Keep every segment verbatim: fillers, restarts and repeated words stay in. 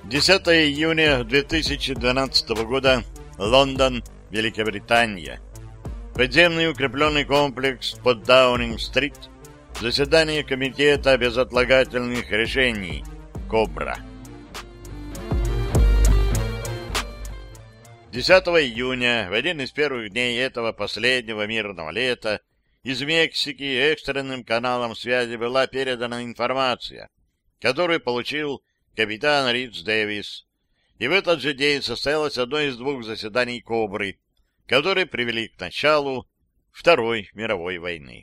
десятое июня две тысячи двенадцатого года. Лондон, Великобритания. Подземный укрепленный комплекс под Даунинг-стрит. Заседание Комитета безотлагательных решений. Кобра. десятого июня, в один из первых дней этого последнего мирного лета, из Мексики экстренным каналом связи была передана информация, которую получил капитан Ридс Дэвис. И в этот же день состоялось одно из двух заседаний «Кобры», которые привели к началу Второй мировой войны.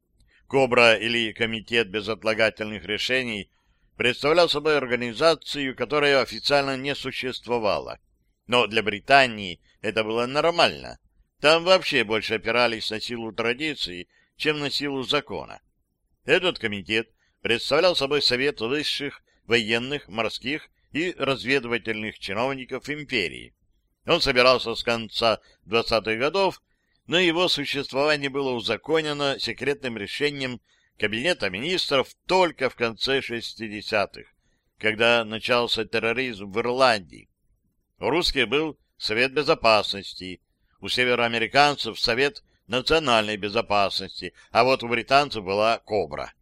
«Кобра» или Комитет безотлагательных решений представлял собой организацию, которая официально не существовала. Но для Британии это было нормально. Там вообще больше опирались на силу традиции, чем на силу закона. Этот комитет представлял собой совет высших военных, морских и разведывательных чиновников империи. Он собирался с конца двадцатых годов, но его существование было узаконено секретным решением Кабинета министров только в конце шестидесятых, когда начался терроризм в Ирландии. У русских был Совет Безопасности, у североамериканцев Совет национальной безопасности, а вот у британцев была «Кобра».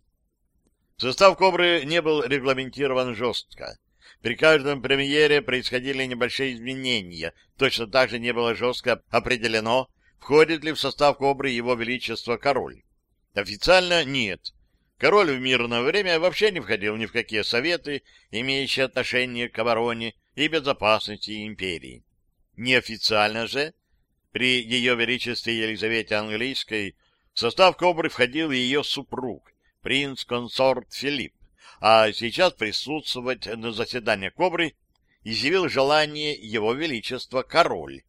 Состав «Кобры» не был регламентирован жестко. При каждом премьере происходили небольшие изменения. Точно так же не было жестко определено, входит ли в состав «Кобры» его величество король. Официально нет. Король в мирное время вообще не входил ни в какие советы, имеющие отношение к обороне и безопасности империи. Неофициально же, при ее величестве Елизавете Английской, в состав «Кобры» входил ее супруг, принц-консорт Филипп, а сейчас присутствовать на заседании «Кобры» изъявил желание его величества король.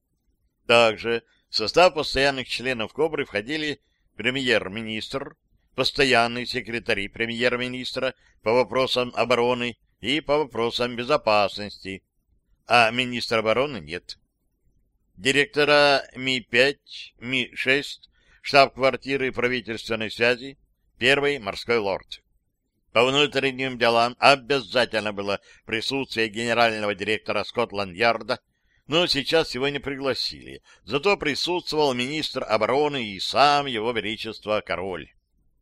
Также в состав постоянных членов «Кобры» входили премьер-министр, постоянные секретари премьер-министра по вопросам обороны и по вопросам безопасности, а министра обороны нет. Директора Ми пять, Ми шесть, штаб-квартиры правительственной связи, первый морской лорд. По внутренним делам обязательно было присутствие генерального директора Скотланд-Ярда, но сейчас его не пригласили. Зато присутствовал министр обороны и сам его величество король.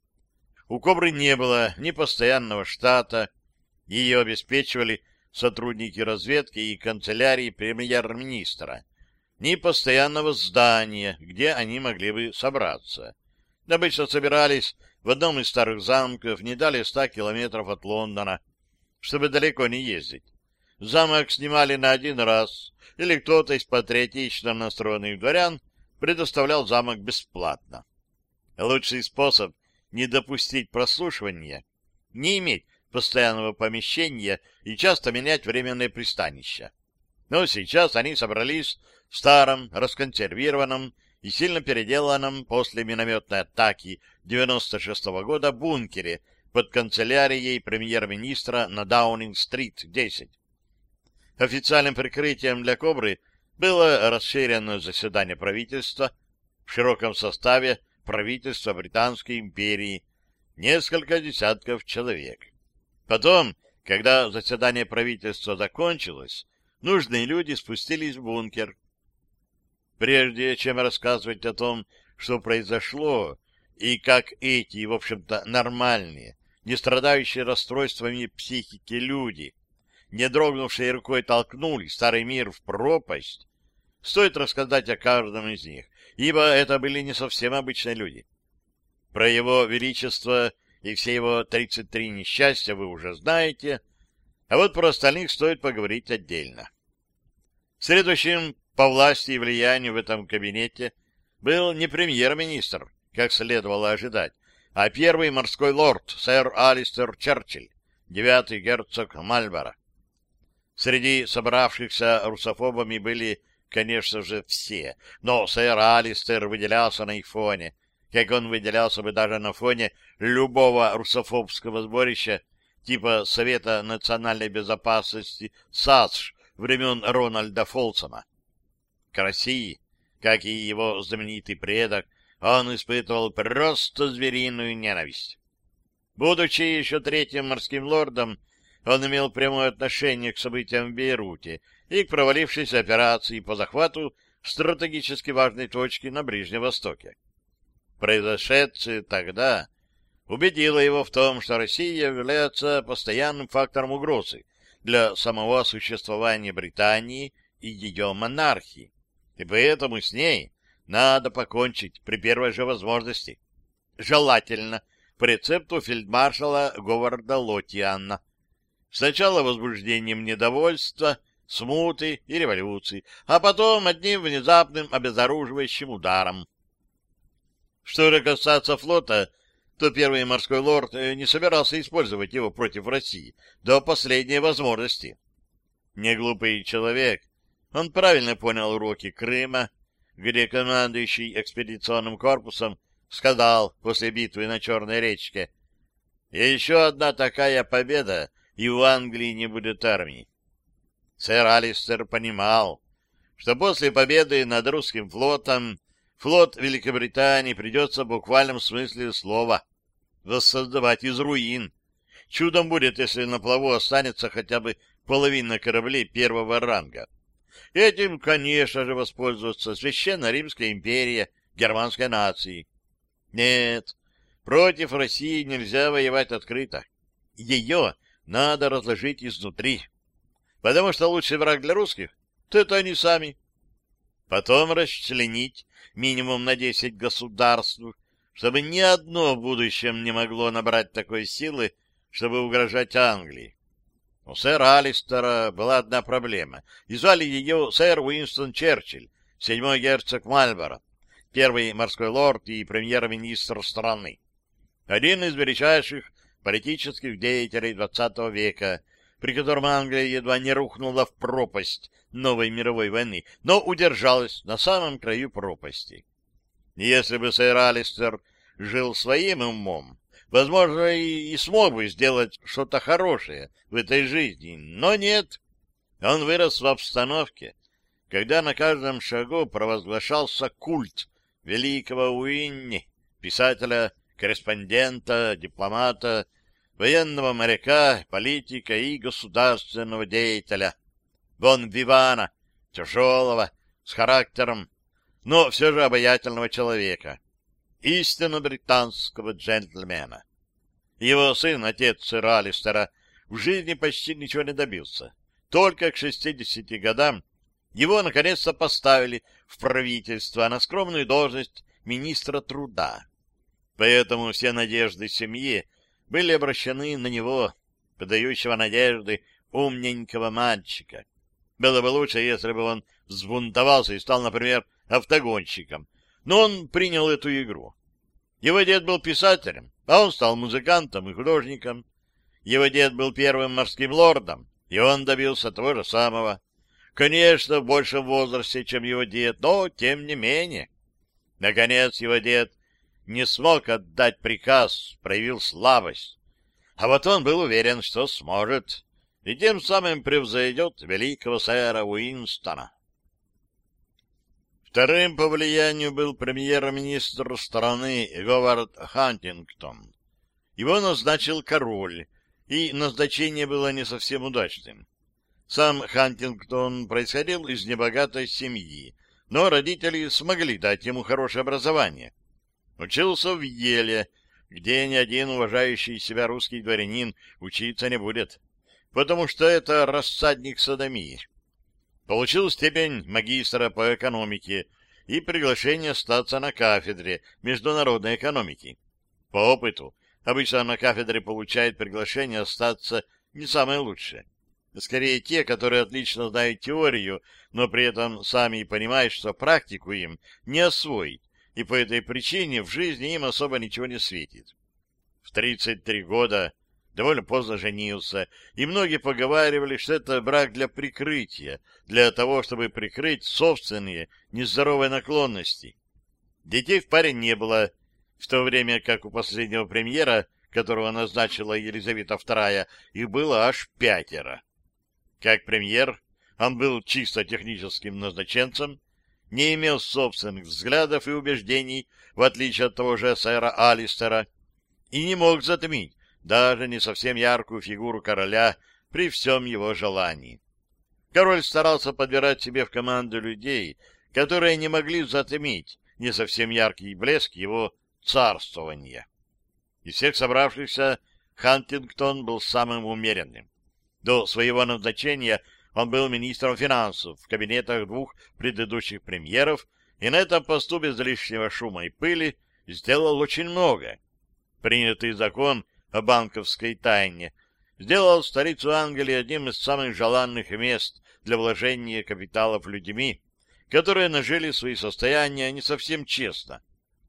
У «Кобры» не было ни постоянного штата, ее обеспечивали сотрудники разведки и канцелярии премьер-министра, ни постоянного здания, где они могли бы собраться. Обычно собирались в одном из старых замков, не далее ста километров от Лондона, чтобы далеко не ездить. Замок снимали на один раз, или кто-то из патриотично настроенных дворян предоставлял замок бесплатно. Лучший способ не допустить прослушивания — не иметь постоянного помещения и часто менять временное пристанище. Но сейчас они собрались в старом, расконсервированном и сильно переделанном после минометной атаки девяносто шестого года бункере под канцелярией премьер-министра на Даунинг-стрит десять. Официальным прикрытием для «Кобры» было расширенное заседание правительства в широком составе правительства Британской империи, несколько десятков человек. Потом, когда заседание правительства закончилось, нужные люди спустились в бункер. Прежде чем рассказывать о том, что произошло, и как эти, в общем-то, нормальные, не страдающие расстройствами психики люди, не дрогнувшие рукой толкнули старый мир в пропасть, стоит рассказать о каждом из них, ибо это были не совсем обычные люди. Про его величество и все его тридцать три несчастья вы уже знаете, а вот про остальных стоит поговорить отдельно. Следующим по власти и влиянию в этом кабинете был не премьер-министр, как следовало ожидать, а первый морской лорд, сэр Алистер Черчилль, девятый герцог Мальборо. Среди собравшихся русофобами были, конечно же, все, но сэр Алистер выделялся на их фоне, как он выделялся бы даже на фоне любого русофобского сборища типа Совета национальной безопасности САСШ времен Рональда Фолсома. К России, как и его знаменитый предок, он испытывал просто звериную ненависть. Будучи еще третьим морским лордом, он имел прямое отношение к событиям в Бейруте и к провалившейся операции по захвату стратегически важной точки на Ближнем Востоке. Произошедшее тогда убедило его в том, что Россия является постоянным фактором угрозы для самого существования Британии и ее монархии, и поэтому с ней надо покончить при первой же возможности. Желательно по рецепту фельдмаршала Говарда Лотиана. Сначала возбуждением недовольства, смуты и революции, а потом одним внезапным обезоруживающим ударом. Что же касается флота, то первый морской лорд не собирался использовать его против России до последней возможности. Неглупый человек, он правильно понял уроки Крыма, где командующий экспедиционным корпусом сказал после битвы на Черной речке: «Еще одна такая победа, и у Англии не будет армии». Сэр Алистер понимал, что после победы над русским флотом флот Великобритании придется в буквальном смысле слова воссоздавать из руин. Чудом будет, если на плаву останется хотя бы половина кораблей первого ранга. Этим, конечно же, воспользуется Священная Римская империя германской нации. Нет, против России нельзя воевать открыто. Ее надо разложить изнутри. Потому что лучший враг для русских — это они сами. Потом расчленить минимум на десять государств, чтобы ни одно в будущем не могло набрать такой силы, чтобы угрожать Англии. У сэра Алистера была одна проблема, и звали ее сэр Уинстон Черчилль, седьмой герцог Мальборо, первый морской лорд и премьер-министр страны. Один из величайших политических деятелей двадцатого века, при котором Англия едва не рухнула в пропасть новой мировой войны, но удержалась на самом краю пропасти. Если бы сэр Алистер жил своим умом, возможно, и, и смог бы сделать что-то хорошее в этой жизни, но нет. Он вырос в обстановке, когда на каждом шагу провозглашался культ великого Уинни, писателя, корреспондента, дипломата, военного моряка, политика и государственного деятеля. Бон вивана, тяжелого, с характером, но все же обаятельного человека, истинно британского джентльмена. Его сын, отец сэра Алистера, в жизни почти ничего не добился. Только к шестидесяти годам его наконец-то поставили в правительство на скромную должность министра труда. Поэтому все надежды семьи были обращены на него, подающего надежды умненького мальчика. Было бы лучше, если бы он взбунтовался и стал, например, автогонщиком, но он принял эту игру. Его дед был писателем, а он стал музыкантом и художником. Его дед был первым морским лордом, и он добился того же самого. Конечно, в большем возрасте, чем его дед, но тем не менее. Наконец, его дед не смог отдать приказ, проявил слабость. А вот он был уверен, что сможет, и тем самым превзойдет великого сэра Уинстона. Вторым по влиянию был премьер-министр страны Говард Хантингтон. Его назначил король, и назначение было не совсем удачным. Сам Хантингтон происходил из небогатой семьи, но родители смогли дать ему хорошее образование. Учился в Йеле, где ни один уважающий себя русский дворянин учиться не будет, потому что это рассадник содомии. Получил степень магистра по экономике и приглашение остаться на кафедре международной экономики. По опыту, обычно на кафедре получают приглашение остаться не самое лучшее. Скорее те, которые отлично знают теорию, но при этом сами понимают, что практику им не освоить, и по этой причине в жизни им особо ничего не светит. В тридцать три года довольно поздно женился, и многие поговаривали, что это брак для прикрытия, для того, чтобы прикрыть собственные нездоровые наклонности. Детей в паре не было, в то время как у последнего премьера, которого назначила Елизавета вторая, их было аж пятеро. Как премьер он был чисто техническим назначенцем, не имел собственных взглядов и убеждений, в отличие от того же сэра Алистера, и не мог затмить даже не совсем яркую фигуру короля при всем его желании. Король старался подбирать себе в команду людей, которые не могли затмить не совсем яркий блеск его царствования. Из всех собравшихся Хантингтон был самым умеренным. До своего назначения он был министром финансов в кабинетах двух предыдущих премьеров и на этом посту без лишнего шума и пыли сделал очень много. Принятый закон о банковской тайне сделал столицу Англии одним из самых желанных мест для вложения капиталов людьми, которые нажили свои состояния не совсем честно.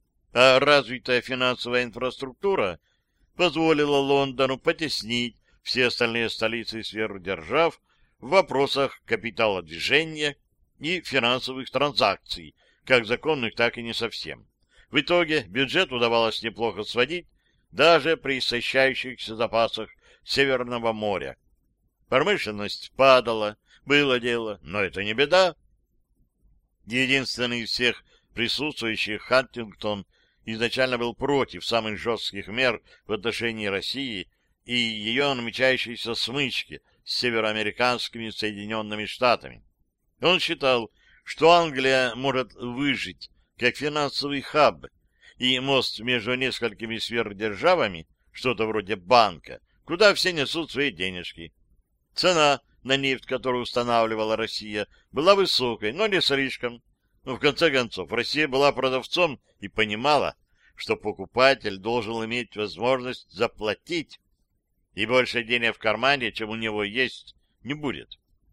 А развитая финансовая инфраструктура позволила Лондону потеснить все остальные столицы сверхдержав в вопросах капиталодвижения и финансовых транзакций, как законных, так и не совсем. В итоге бюджет удавалось неплохо сводить даже при истощающихся запасах Северного моря. Промышленность падала, было дело, но это не беда. Единственный из всех присутствующих Хантингтон изначально был против самых жестких мер в отношении России и ее намечающейся смычки с североамериканскими Соединенными Штатами. Он считал, что Англия может выжить как финансовый хаб, и мост между несколькими сверхдержавами, что-то вроде банка, куда все несут свои денежки. Цена на нефть, которую устанавливала Россия, была высокой, но не слишком. Но в конце концов Россия была продавцом и понимала, что покупатель должен иметь возможность заплатить, и больше денег в кармане, чем у него есть, не будет.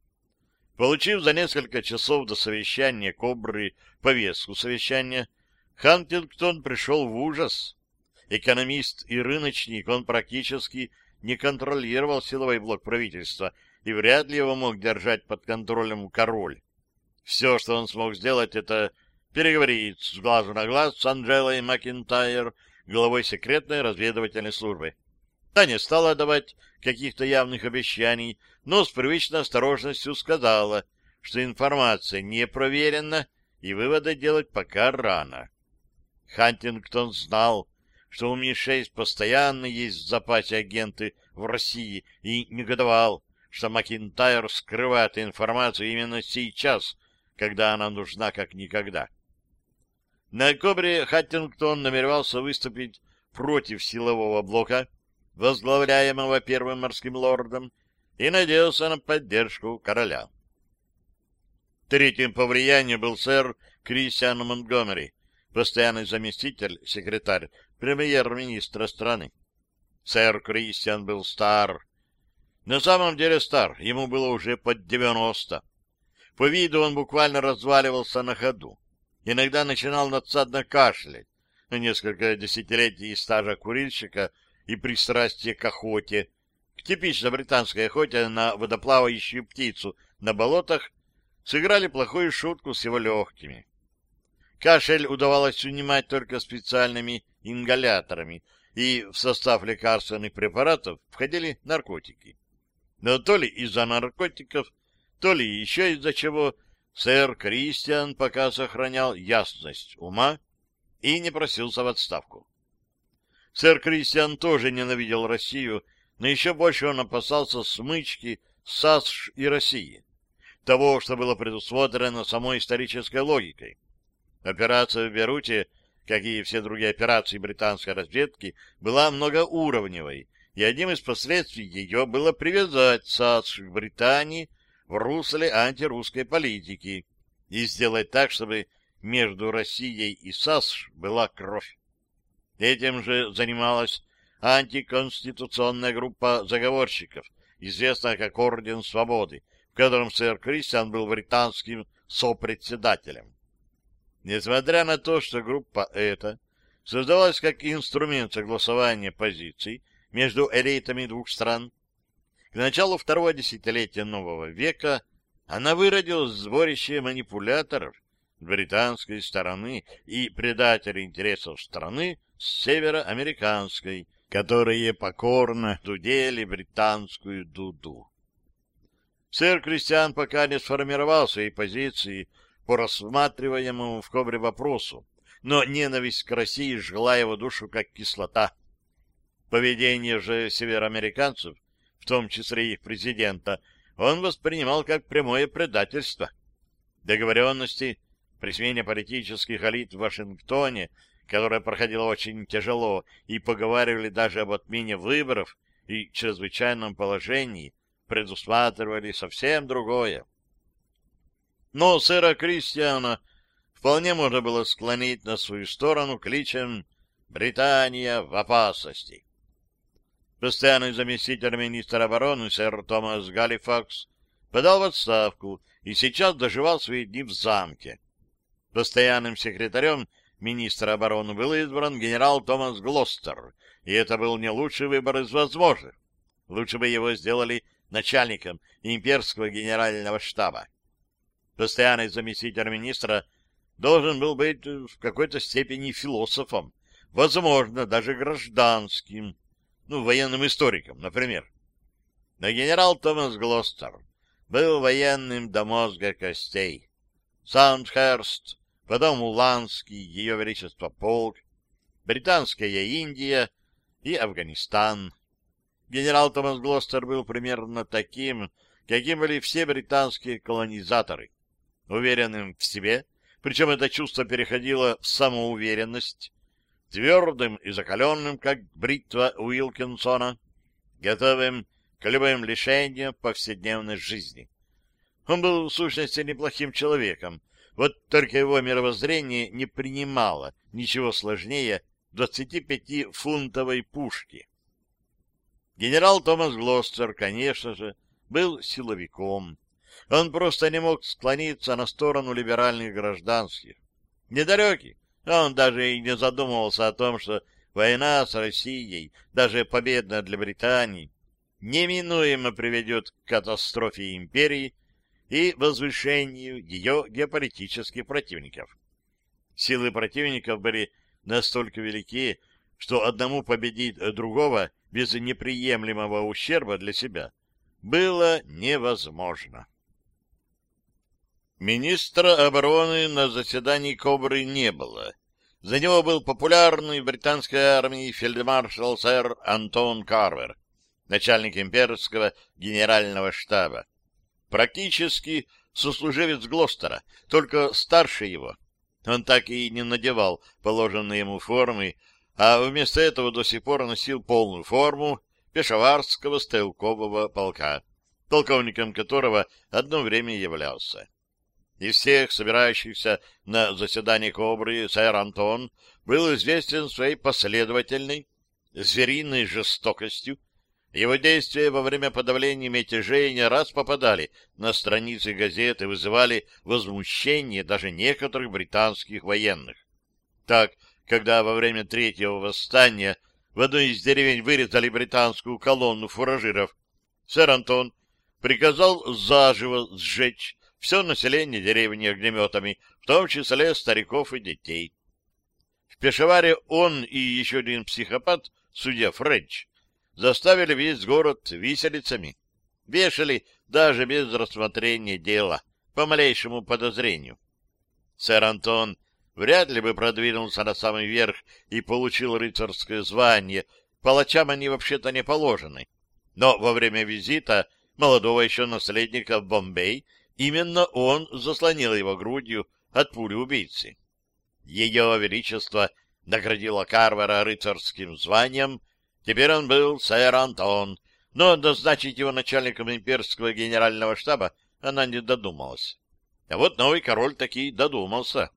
Получив за несколько часов до совещания Кобры повестку совещания, Хантингтон пришел в ужас. Экономист и рыночник, он практически не контролировал силовой блок правительства, и вряд ли его мог держать под контролем король. Все, что он смог сделать, это переговорить с глазу на глаз с Анджелой Макинтайр, главой секретной разведывательной службы. Та не стала давать каких-то явных обещаний, но с привычной осторожностью сказала, что информация не проверена и выводы делать пока рано. Хантингтон знал, что у Ми шесть постоянно есть в запасе агенты в России, и негодовал, что Макинтайр скрывает информацию именно сейчас, когда она нужна как никогда. На Кобре Хантингтон намеревался выступить против силового блока, возглавляемого первым морским лордом, и надеялся на поддержку короля. Третьим по влиянию был сэр Кристиан Монтгомери, постоянный заместитель, секретарь премьер-министра страны. Сэр Кристиан был стар. На самом деле стар, ему было уже под девяносто. По виду он буквально разваливался на ходу. Иногда начинал надсадно кашлять. Несколько десятилетий стажа курильщика и пристрастие к охоте, к типично британской охоте на водоплавающую птицу на болотах, сыграли плохую шутку с его легкими. Кашель удавалось унимать только специальными ингаляторами, и в состав лекарственных препаратов входили наркотики. Но то ли из-за наркотиков, то ли еще из-за чего сэр Кристиан пока сохранял ясность ума и не просился в отставку. Сэр Кристиан тоже ненавидел Россию, но еще больше он опасался смычки САСШ и России, того, что было предусмотрено самой исторической логикой. Операция в Бейруте, как и все другие операции британской разведки, была многоуровневой, и одним из последствий ее было привязать САСШ к Британии в русле антирусской политики и сделать так, чтобы между Россией и САСШ была кровь. Этим же занималась антиконституционная группа заговорщиков, известная как Орден Свободы, в котором сэр Кристиан был британским сопредседателем. Несмотря на то, что группа эта создавалась как инструмент согласования позиций между элитами двух стран, к началу второго десятилетия нового века она выродилась в сборище манипуляторов с британской стороны и предателей интересов страны с североамериканской, которые покорно дудели британскую дуду. Сэр Кристиан пока не сформировал своей позиции по рассматриваемому в Кобре вопросу, но ненависть к России жгла его душу как кислота. Поведение же североамериканцев в в том числе их президента, он воспринимал как прямое предательство. Договоренности при смене политических элит в Вашингтоне, которая проходила очень тяжело, и поговаривали даже об отмене выборов и чрезвычайном положении, предусматривали совсем другое. Но сэра Кристиана вполне можно было склонить на свою сторону кличем «Британия в опасности». Постоянный заместитель министра обороны сэр Томас Галифакс подал в отставку и сейчас доживал свои дни в замке. Постоянным секретарем министра обороны был избран генерал Томас Глостер, и это был не лучший выбор из возможных. Лучше бы его сделали начальником имперского генерального штаба. Постоянный заместитель министра должен был быть в какой-то степени философом, возможно, даже гражданским, ну, военным историком, например. Но генерал Томас Глостер был военным до мозга костей. Саундхерст, потом Уланский, Ее Величество полк, Британская Индия и Афганистан. Генерал Томас Глостер был примерно таким, каким были все британские колонизаторы, уверенным в себе, причем это чувство переходило в самоуверенность, твердым и закаленным, как бритва Уилкинсона, готовым к любым лишениям повседневной жизни. Он был, в сущности, неплохим человеком, вот только его мировоззрение не принимало ничего сложнее двадцатипятифунтовой пушки. Генерал Томас Глостер, конечно же, был силовиком. Он просто не мог склониться на сторону либеральных гражданских. Недалекий, он даже и не задумывался о том, что война с Россией, даже победная для Британии, неминуемо приведет к катастрофе империи и возвышению ее геополитических противников. Силы противников были настолько велики, что одному победить другого без неприемлемого ущерба для себя было невозможно. Министра обороны на заседании Кобры не было. За него был популярный в британской армии фельдмаршал сэр Антон Карвер, начальник имперского генерального штаба. Практически сослуживец Глостера, только старше его. Он так и не надевал положенные ему формы, а вместо этого до сих пор носил полную форму пешаварского стрелкового полка, полковником которого одно время являлся. Из всех собирающихся на заседании Кобры сэр Антон был известен своей последовательной, звериной жестокостью. Его действия во время подавления мятежей не раз попадали на страницы газет и вызывали возмущение даже некоторых британских военных. Так, когда во время третьего восстания в одной из деревень вырезали британскую колонну фуражиров, сэр Антон приказал заживо сжечь все население деревни огнеметами, в том числе стариков и детей. В Пешаваре он и еще один психопат, судья Френч, заставили весь город виселицами. Вешали даже без рассмотрения дела, по малейшему подозрению. Сэр Антон вряд ли бы продвинулся на самый верх и получил рыцарское звание. Палачам они вообще-то не положены. Но во время визита молодого еще наследника в Бомбей именно он заслонил его грудью от пули убийцы. Ее Величество наградило Карвера рыцарским званием. Теперь он был сэр Антон, но назначить его начальником имперского генерального штаба она не додумалась. А вот новый король таки додумался.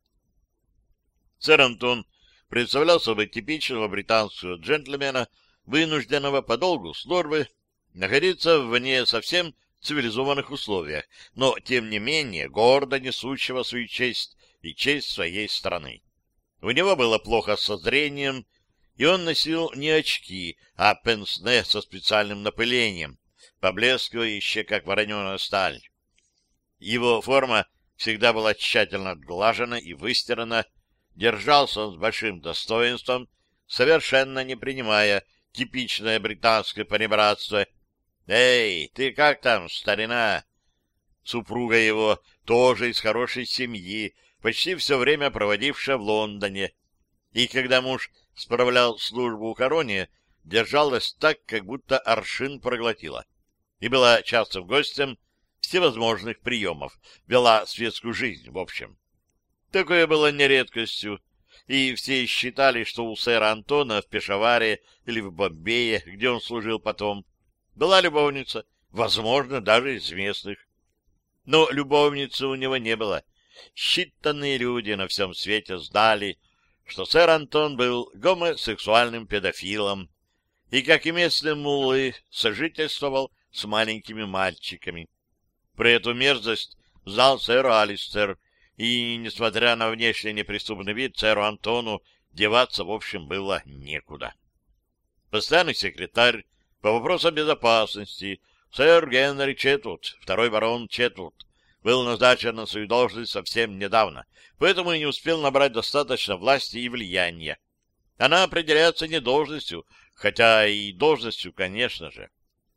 Сэр Антон представлял собой типичного британского джентльмена, вынужденного по долгу службы находиться вне совсем цивилизованных условиях, но, тем не менее, гордо несущего свою честь и честь своей страны. У него было плохо со зрением, и он носил не очки, а пенсне со специальным напылением, поблескивающее, как вороненая сталь. Его форма всегда была тщательно отглажена и выстирана, держался он с большим достоинством, совершенно не принимая типичное британское понебратство. «Эй, ты как там, старина?» Супруга его тоже из хорошей семьи, почти все время проводившая в Лондоне. И когда муж справлял службу у короне, держалась так, как будто аршин проглотила. и была частым гостем всевозможных приемов, вела светскую жизнь, в общем. Такое было не редкостью, и все считали, что у сэра Антона в Пешаваре или в Бомбее, где он служил потом, была любовница, возможно, даже из местных. Но любовницы у него не было. Считанные люди на всем свете знали, что сэр Антон был гомосексуальным педофилом и, как и местные муллы, сожительствовал с маленькими мальчиками. Про эту мерзость знал сэр Алистер, и, несмотря на внешне неприступный вид, сэру Антону деваться, в общем, было некуда. Постоянный секретарь по вопросам безопасности сэр Генри Четвуд, второй барон Четвуд, был назначен на свою должность совсем недавно, поэтому и не успел набрать достаточно власти и влияния. Она определяется не должностью, хотя и должностью, конечно же.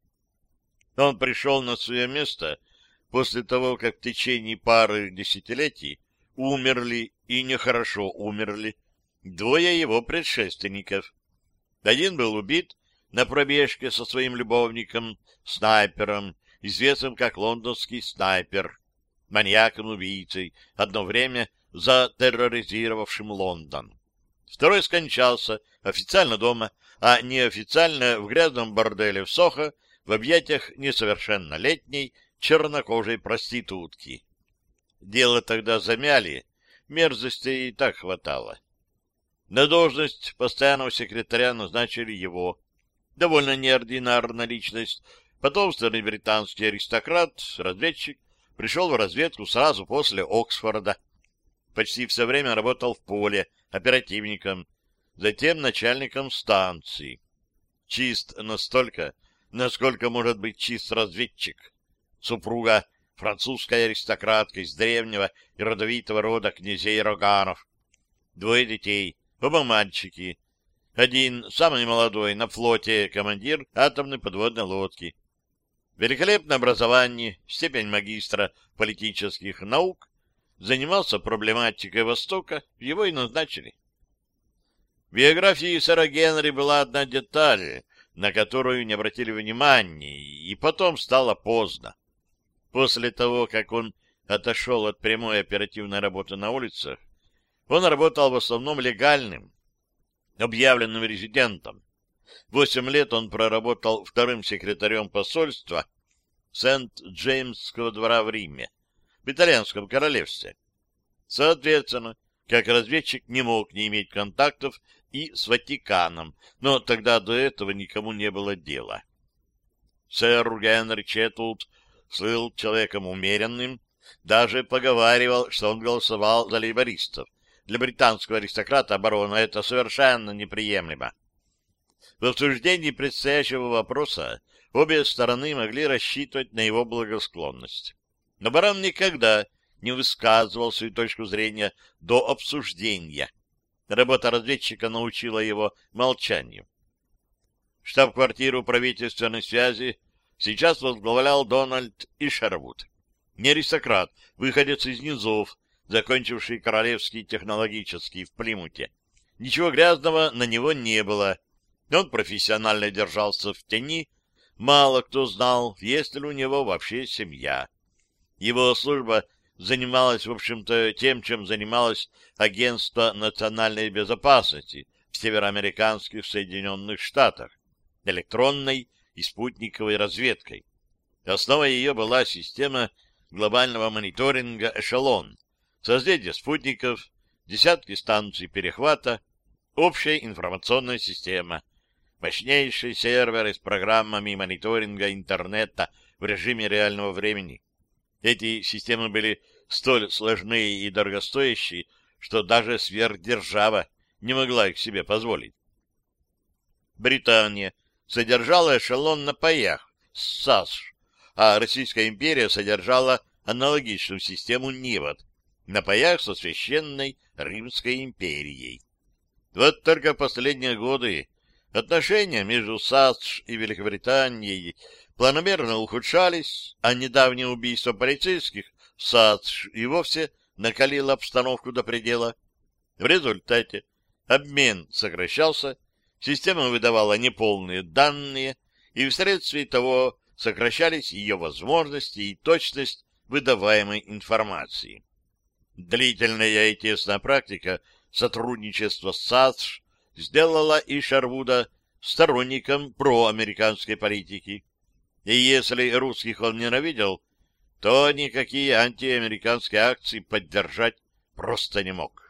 Он пришел на свое место после того, как в течение пары десятилетий умерли, и нехорошо умерли, двое его предшественников. Один был убит на пробежке со своим любовником, снайпером, известным как лондонский снайпер, маньяком-убийцей, одно время затерроризировавшим Лондон. Второй скончался официально дома, а неофициально в грязном борделе в Сохо в объятиях несовершеннолетней чернокожей проститутки. Дело тогда замяли, мерзостей и так хватало. На должность постоянного секретаря назначили его. Довольно неординарная личность, потомственный британский аристократ, разведчик, пришел в разведку сразу после Оксфорда. Почти все время работал в поле, оперативником, затем начальником станции. Чист настолько, насколько может быть чист разведчик. Супруга французская аристократка из древнего и родовитого рода князей Роганов. Двое детей, оба мальчики. Один, самый молодой, на флоте командир атомной подводной лодки. Великолепное образование, степень магистра политических наук, занимался проблематикой Востока, его и назначили. В биографии сэра Генри была одна деталь, на которую не обратили внимания, и потом стало поздно. После того, как он отошел от прямой оперативной работы на улицах, он работал в основном легальным, объявленным резидентом. Восемь лет он проработал вторым секретарем посольства Сент-Джеймсского двора в Риме, в итальянском королевстве. Соответственно, как разведчик не мог не иметь контактов и с Ватиканом, но тогда до этого никому не было дела. Сэр Генри Четвуд слыл человеком умеренным, даже поговаривал, что он голосовал за лейбористов. Для британского аристократа барона это совершенно неприемлемо. В обсуждении предстоящего вопроса обе стороны могли рассчитывать на его благосклонность. Но барон никогда не высказывал свою точку зрения до обсуждения. Работа разведчика научила его молчанию. Штаб-квартиру правительственной связи сейчас возглавлял Дональд Ишервуд. Не аристократ, выходец из низов, закончивший Королевский технологический в Плимуте. Ничего грязного на него не было. Он профессионально держался в тени. Мало кто знал, есть ли у него вообще семья. Его служба занималась, в общем-то, тем, чем занималось Агентство национальной безопасности в североамериканских Соединенных Штатах — электронной и спутниковой разведкой. Основой ее была система глобального мониторинга «Эшелон», созвездие спутников, десятки станций перехвата, общая информационная система, мощнейшие серверы с программами мониторинга интернета в режиме реального времени. Эти системы были столь сложные и дорогостоящие, что даже сверхдержава не могла их себе позволить. Британия содержала эшелон на паях с САСШ, а Российская империя содержала аналогичную систему НИВОД на паях со Священной Римской империей. Вот только в последние годы отношения между САСШ и Великобританией планомерно ухудшались, а недавнее убийство полицейских в САСШ и вовсе накалило обстановку до предела. В результате обмен сокращался, система выдавала неполные данные, и вследствие того сокращались ее возможности и точность выдаваемой информации. Длительная и тесная практика сотрудничества с САСШ сделала и Шервуда сторонником проамериканской политики. И если русских он ненавидел, то никакие антиамериканские акции поддержать просто не мог.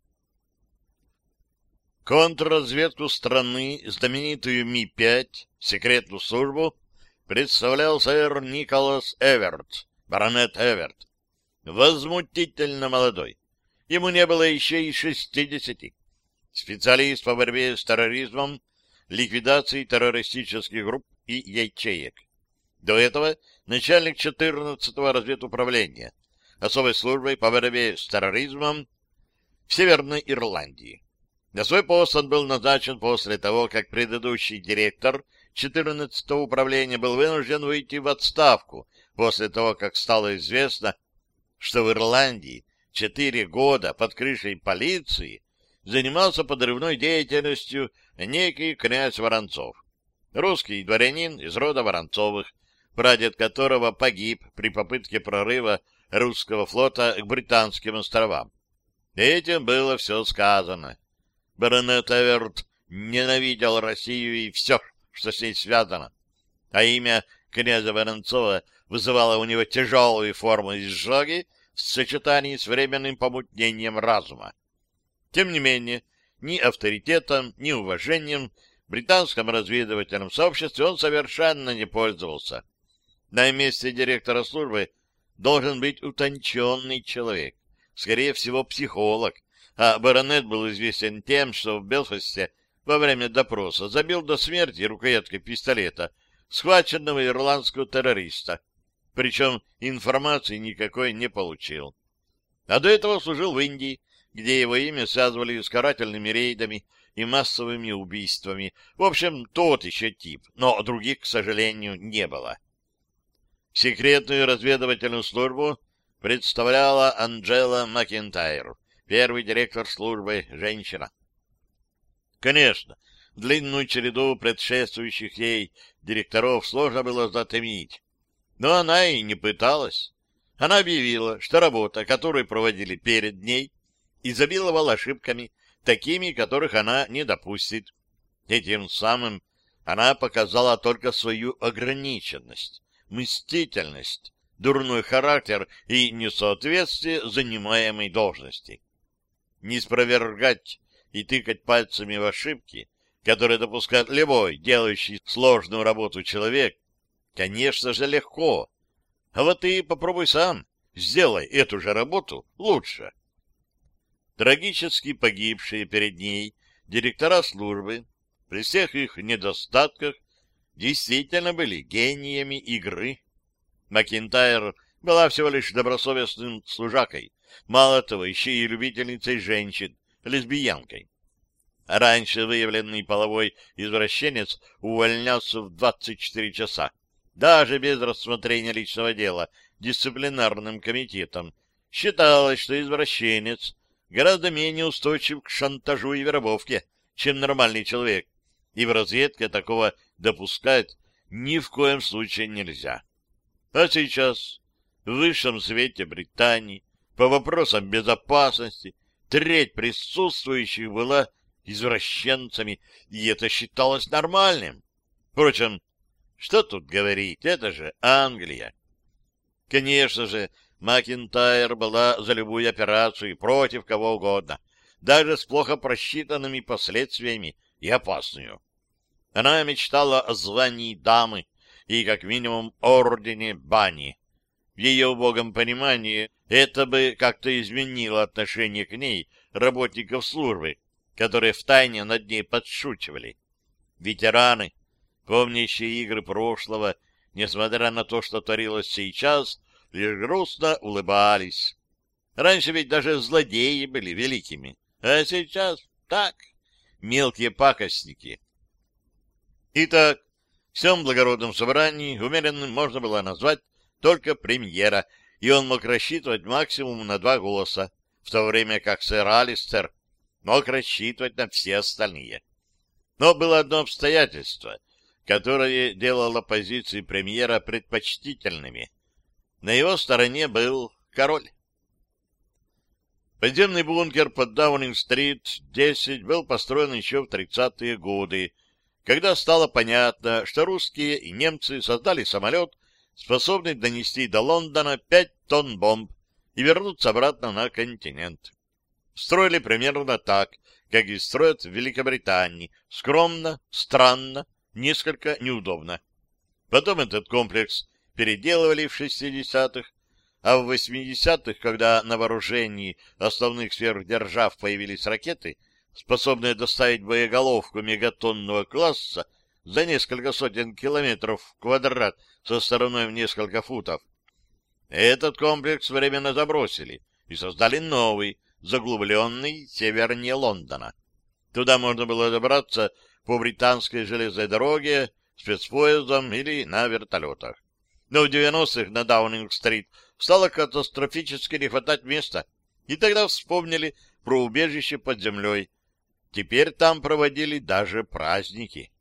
Контрразведку страны, знаменитую Ми пять, секретную службу, представлял сэр Николас Эверт, баронет Эверт, возмутительно молодой. Ему не было еще и шестидесяти. Специалист по борьбе с терроризмом, ликвидации террористических групп и ячеек. До этого начальник четырнадцатого разведуправления, особой службой по борьбе с терроризмом в Северной Ирландии. На свой пост он был назначен после того, как предыдущий директор четырнадцатого управления был вынужден выйти в отставку после того, как стало известно, что в Ирландии четыре года под крышей полиции занимался подрывной деятельностью некий князь Воронцов, русский дворянин из рода Воронцовых, прадед которого погиб при попытке прорыва русского флота к Британским островам. Этим было все сказано. Баронет Эверт ненавидел Россию и все, что с ней связано, а имя князя Воронцова вызывало у него тяжелые формы изжоги в сочетании с временным помутнением разума. Тем не менее, ни авторитетом, ни уважением в британском разведывательном сообществе он совершенно не пользовался. На месте директора службы должен быть утонченный человек, скорее всего, психолог, а баронет был известен тем, что в Белфасте во время допроса забил до смерти рукояткой пистолета схваченного ирландского террориста, причем информации никакой не получил. А до этого служил в Индии, где его имя связывали с карательными рейдами и массовыми убийствами. В общем, тот еще тип, но других, к сожалению, не было. Секретную разведывательную службу представляла Анджела Макентайр, первый директор службы, женщина. Конечно, длинную череду предшествующих ей директоров сложно было затемить, но она и не пыталась. Она объявила, что работа, которую проводили перед ней, изобиловала ошибками, такими, которых она не допустит. И тем самым она показала только свою ограниченность, мстительность, дурной характер и несоответствие занимаемой должности. Не спровергать и тыкать пальцами в ошибки, которые допускает любой, делающий сложную работу человек, конечно же, легко. А вот ты попробуй сам, сделай эту же работу лучше. Трагически погибшие перед ней директора службы, при всех их недостатках, действительно были гениями игры. Макентайр была всего лишь добросовестным служакой, мало того, еще и любительницей женщин, лесбиянкой. Раньше выявленный половой извращенец увольнялся в двадцать четыре часа, даже без рассмотрения личного дела дисциплинарным комитетом. Считалось, что извращенец гораздо менее устойчив к шантажу и вербовке, чем нормальный человек, и в разведке такого допускать ни в коем случае нельзя. А сейчас, в высшем свете Британии, по вопросам безопасности, треть присутствующих была извращенцами, и это считалось нормальным. Впрочем, что тут говорить, это же Англия. Конечно же, Макентайр была за любую операцию против кого угодно, даже с плохо просчитанными последствиями и опасную. Она мечтала о звании дамы и, как минимум, ордене бани. В ее убогом понимании это бы как-то изменило отношение к ней работников службы, которые втайне над ней подшучивали. Ветераны, помнящие игры прошлого, несмотря на то, что творилось сейчас, лишь грустно улыбались. Раньше ведь даже злодеи были великими, а сейчас так, мелкие пакостники. Итак, в всем благородном собрании умеренным можно было назвать только премьера, и он мог рассчитывать максимум на два голоса, в то время как сэр Алистер мог рассчитывать на все остальные. Но было одно обстоятельство, которое делало позиции премьера предпочтительными. На его стороне был король. Подземный бункер под Даунинг-стрит десять был построен еще в тридцатые годы, когда стало понятно, что русские и немцы создали самолет, способный донести до Лондона пять тонн бомб и вернуться обратно на континент. Строили примерно так, как и строят в Великобритании. Скромно, странно, несколько неудобно. Потом этот комплекс переделывали в шестидесятых, а в восьмидесятых, когда на вооружении основных сверхдержав появились ракеты, способные доставить боеголовку мегатонного класса за несколько сотен километров в квадрат со стороной в несколько футов, этот комплекс временно забросили и создали новый, заглубленный севернее Лондона. Туда можно было добраться по британской железной дороге, спецпоездом или на вертолетах. Но в девяностых на Даунинг-стрит стало катастрофически не хватать места, и тогда вспомнили про убежище под землей. Теперь там проводили даже праздники.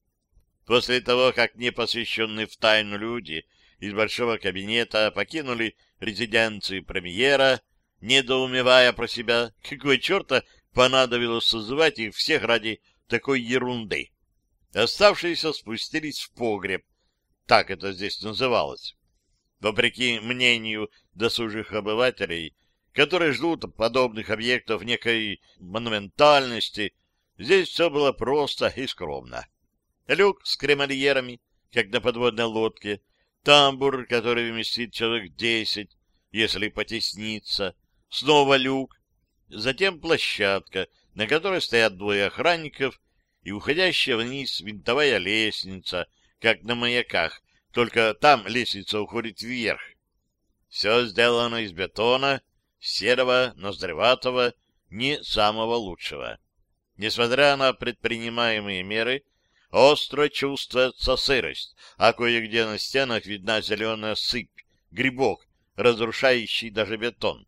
После того, как непосвященные в тайну люди из большого кабинета покинули резиденцию премьера, недоумевая про себя, какой черта понадобилось созывать их всех ради такой ерунды. Оставшиеся спустились в погреб, так это здесь называлось. Вопреки мнению досужих обывателей, которые ждут от подобных объектов некой монументальности, здесь все было просто и скромно. Люк с кремольерами, как на подводной лодке, тамбур, который вместит человек десять, если потесниться, снова люк, затем площадка, на которой стоят двое охранников, и уходящая вниз винтовая лестница, как на маяках, только там лестница уходит вверх. Все сделано из бетона, серого, ноздреватого, не самого лучшего. Несмотря на предпринимаемые меры, остро чувствуется сырость, а кое-где на стенах видна зеленая сыпь, грибок, разрушающий даже бетон.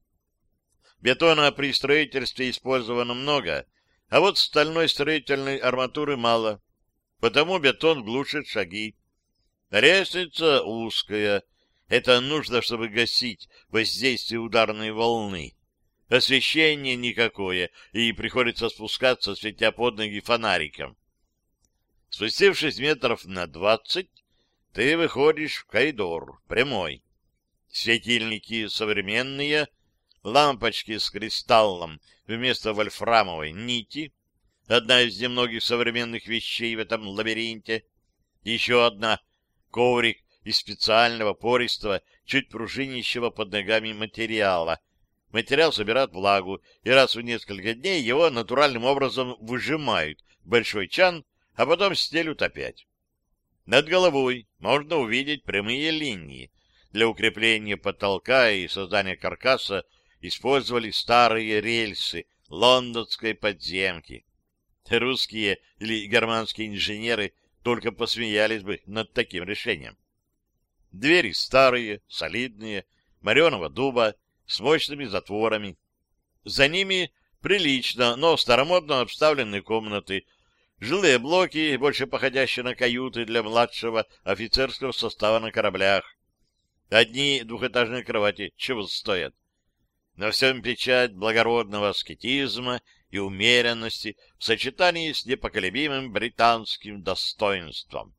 Бетона при строительстве использовано много, а вот стальной строительной арматуры мало, потому бетон глушит шаги. Лестница узкая. Это нужно, чтобы гасить воздействие ударной волны. Освещение никакое, и приходится спускаться, светя под ноги фонариком. Спустившись метров на двадцать, ты выходишь в коридор, прямой. Светильники современные, лампочки с кристаллом вместо вольфрамовой нити, одна из немногих современных вещей в этом лабиринте, еще одна — коврик из специального пористого, чуть пружинящего под ногами материала. Материал собирает влагу, и раз в несколько дней его натуральным образом выжимают в большой чан, а потом стелют опять. Над головой можно увидеть прямые линии. Для укрепления потолка и создания каркаса использовали старые рельсы лондонской подземки. Русские или германские инженеры только посмеялись бы над таким решением. Двери старые, солидные, мореного дуба, с мощными затворами. За ними прилично, но старомодно обставленные комнаты, жилые блоки, больше походящие на каюты для младшего офицерского состава на кораблях. Одни двухэтажные кровати чего стоят. На всем печать благородного аскетизма и умеренности в сочетании с непоколебимым британским достоинством.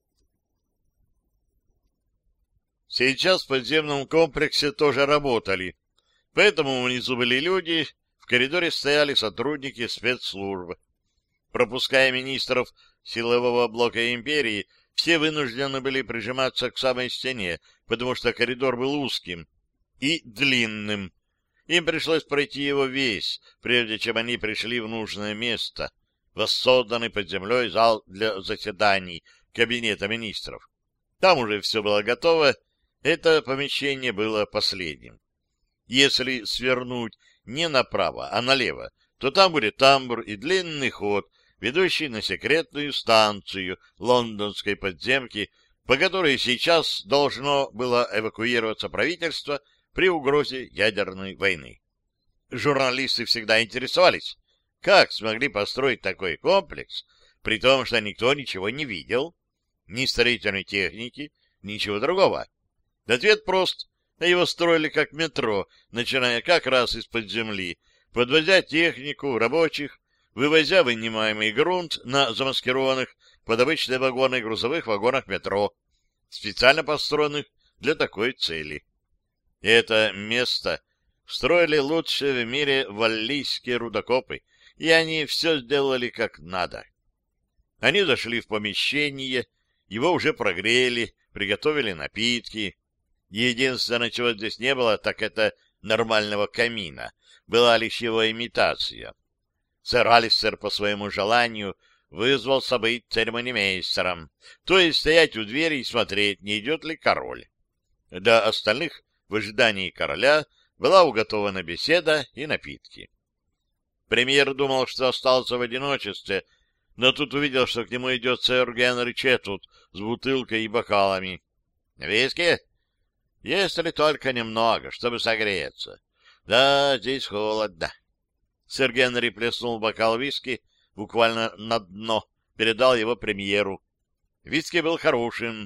Сейчас в подземном комплексе тоже работали, поэтому внизу были люди, в коридоре стояли сотрудники спецслужб. Пропуская министров силового блока империи, все вынуждены были прижиматься к самой стене, потому что коридор был узким и длинным. Им пришлось пройти его весь, прежде чем они пришли в нужное место, воссозданный под землей зал для заседаний кабинета министров. Там уже все было готово, это помещение было последним. Если свернуть не направо, а налево, то там будет тамбур и длинный ход, ведущий на секретную станцию лондонской подземки, по которой сейчас должно было эвакуироваться правительство при угрозе ядерной войны. Журналисты всегда интересовались, как смогли построить такой комплекс, при том, что никто ничего не видел. Ни строительной техники, ничего другого. Ответ прост. Его строили как метро, начиная как раз из-под земли, подвозя технику, рабочих, вывозя вынимаемый грунт на замаскированных под обычные вагоны грузовых вагонах метро, специально построенных для такой цели. И это место строили лучшие в мире валлийские рудокопы, и они все сделали как надо. Они зашли в помещение, его уже прогрели, приготовили напитки. Единственное, чего здесь не было, так это нормального камина. Была лишь его имитация. Сэр Алистер по своему желанию вызвался быть церемонимейстером, то есть стоять у двери и смотреть, не идет ли король. Для остальных в ожидании короля была уготована беседа и напитки. Премьер думал, что остался в одиночестве, но тут увидел, что к нему идет сэр Генри Четвуд с бутылкой и бокалами. «Виски? Если только немного, чтобы согреться. Да, здесь холодно». Сэр Генри плеснул бокал виски буквально на дно, передал его премьеру. Виски был хорошим,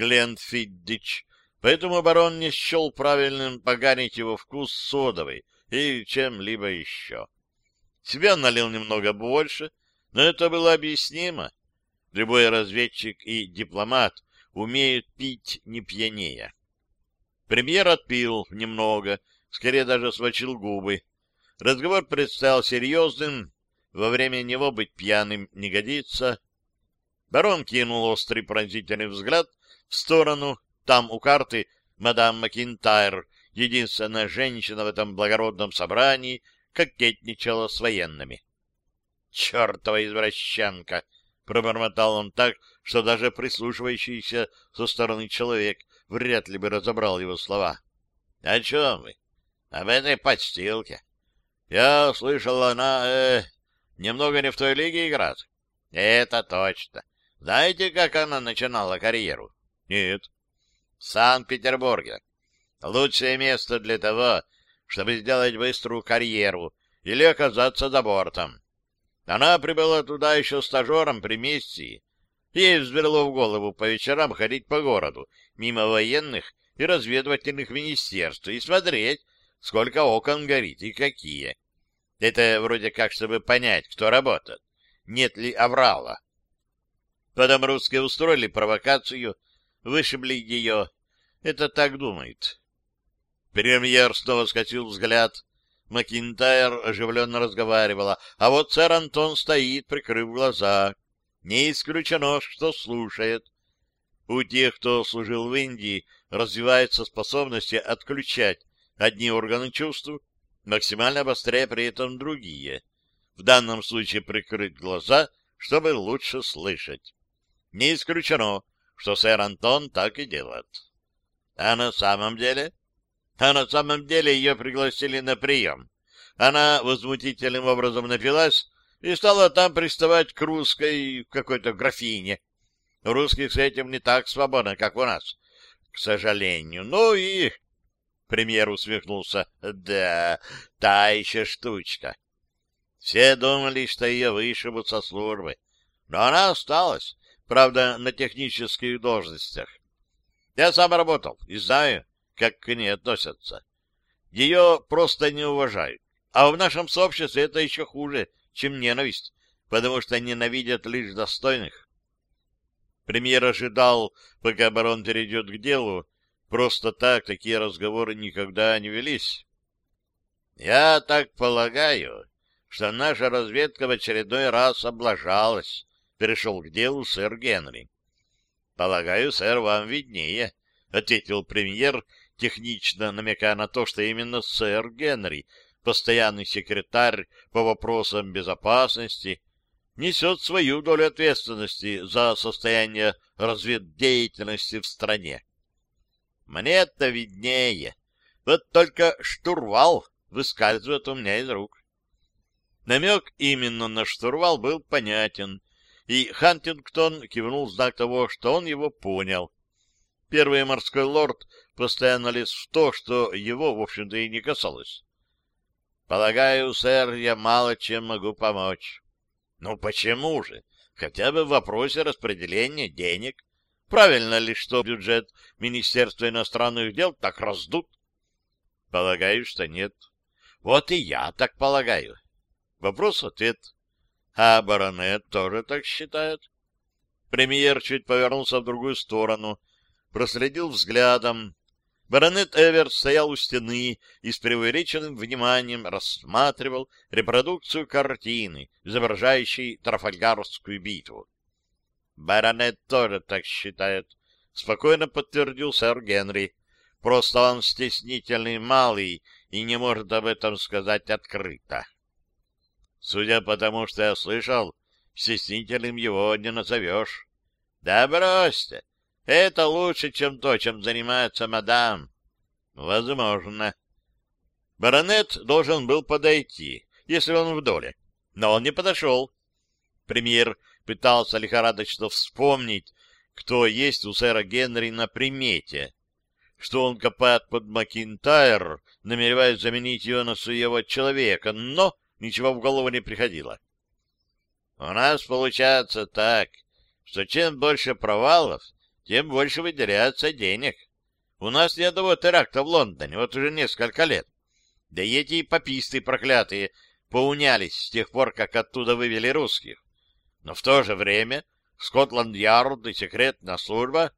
Гленфиддич, поэтому барон не счел правильным поганить его вкус содовой и чем-либо еще. Себе он налил немного больше, но это было объяснимо. Любой разведчик и дипломат умеют пить не пьянее. Премьер отпил немного, скорее даже смочил губы. Разговор предстоял серьезным, во время него быть пьяным не годится. Барон кинул острый пронзительный взгляд в сторону. Там у карты мадам Макинтайр, единственная женщина в этом благородном собрании, кокетничала с военными. «Чертова извращенка!» — пробормотал он так, что даже прислушивающийся со стороны человек вряд ли бы разобрал его слова. — О чем вы? — Об этой подстилке. Я слышал, она э, немного не в той лиге играет. — Это точно. Знаете, как она начинала карьеру? — Нет. — В Санкт-Петербурге. Лучшее место для того, чтобы сделать быструю карьеру или оказаться за бортом. Она прибыла туда еще стажером при миссии. Ей взбрело в голову по вечерам ходить по городу, мимо военных и разведывательных министерств, и смотреть, сколько окон горит и какие. Это вроде как, чтобы понять, кто работает, нет ли аврала. Потом русские устроили провокацию, вышибли ее. Это так думает. Премьер снова скосил взгляд. Макинтайр оживленно разговаривала, а вот сэр Антон стоит, прикрыв глаза. Не исключено, что слушает. У тех, кто служил в Индии, развиваются способности отключать одни органы чувств, максимально обостряя при этом другие. В данном случае прикрыть глаза, чтобы лучше слышать. Не исключено, что сэр Антон так и делает. А на самом деле... А на самом деле ее пригласили на прием. Она возмутительным образом напилась и стала там приставать к русской какой-то графине. У русских с этим не так свободно, как у нас, к сожалению. Ну и... Премьер усмехнулся. Да, та еще штучка. Все думали, что ее вышибут со службы. Но она осталась, правда, на технических должностях. Я сам работал и знаю, как к ней относятся. Ее просто не уважают. А в нашем сообществе это еще хуже, чем ненависть, потому что ненавидят лишь достойных. Премьер ожидал, пока барон перейдет к делу. Просто так такие разговоры никогда не велись. Я так полагаю, что наша разведка в очередной раз облажалась, перешел к делу сэр Генри. Полагаю, сэр, вам виднее, ответил премьер, технично намекая на то, что именно сэр Генри, постоянный секретарь по вопросам безопасности, несет свою долю ответственности за состояние разведдеятельности в стране. Мне-то виднее. Вот только штурвал выскальзывает у меня из рук. Намек именно на штурвал был понятен, и Хантингтон кивнул в знак того, что он его понял. Первый морской лорд постоянно лез в то, что его, в общем-то, и не касалось. Полагаю, сэр, я мало чем могу помочь. Ну почему же? Хотя бы в вопросе распределения денег. Правильно ли, что бюджет Министерства иностранных дел так раздут? Полагаю, что нет. Вот и я так полагаю. Вопрос-ответ. А баронет тоже так считает? Премьер чуть повернулся в другую сторону, проследил взглядом. Баронет Эверт стоял у стены и с преувеличенным вниманием рассматривал репродукцию картины, изображающей Трафальгарскую битву. Баронет тоже так считает, — спокойно подтвердил сэр Генри. Просто он стеснительный малый и не может об этом сказать открыто. Судя по тому, что я слышал, стеснительным его не назовешь. Да бросьте! Это лучше, чем то, чем занимается мадам. Возможно. Баронет должен был подойти, если он в доле, но он не подошел. Премьер пытался лихорадочно вспомнить, кто есть у сэра Генри на примете, что он копает под Макинтайр, намереваясь заменить ее на своего человека, но ничего в голову не приходило. У нас получается так, что чем больше провалов, тем больше выделяется денег. У нас ни одного теракта в Лондоне вот уже несколько лет. Да и эти пописты проклятые поунялись с тех пор, как оттуда вывели русских. Но в то же время Скотланд-Ярд и секретная служба...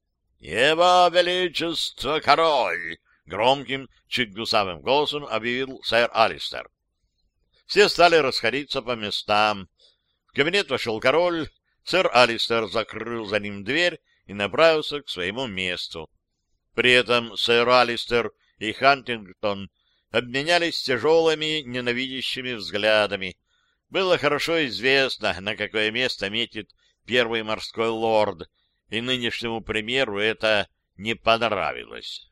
«Его Величество Король!» — громким, чуть гусавым голосом объявил сэр Алистер. Все стали расходиться по местам. В кабинет вошел король, сэр Алистер закрыл за ним дверь и направился к своему месту. При этом сэр Алистер и Хантингтон обменялись тяжелыми, ненавидящими взглядами. Было хорошо известно, на какое место метит первый морской лорд, и нынешнему премьеру это не понравилось.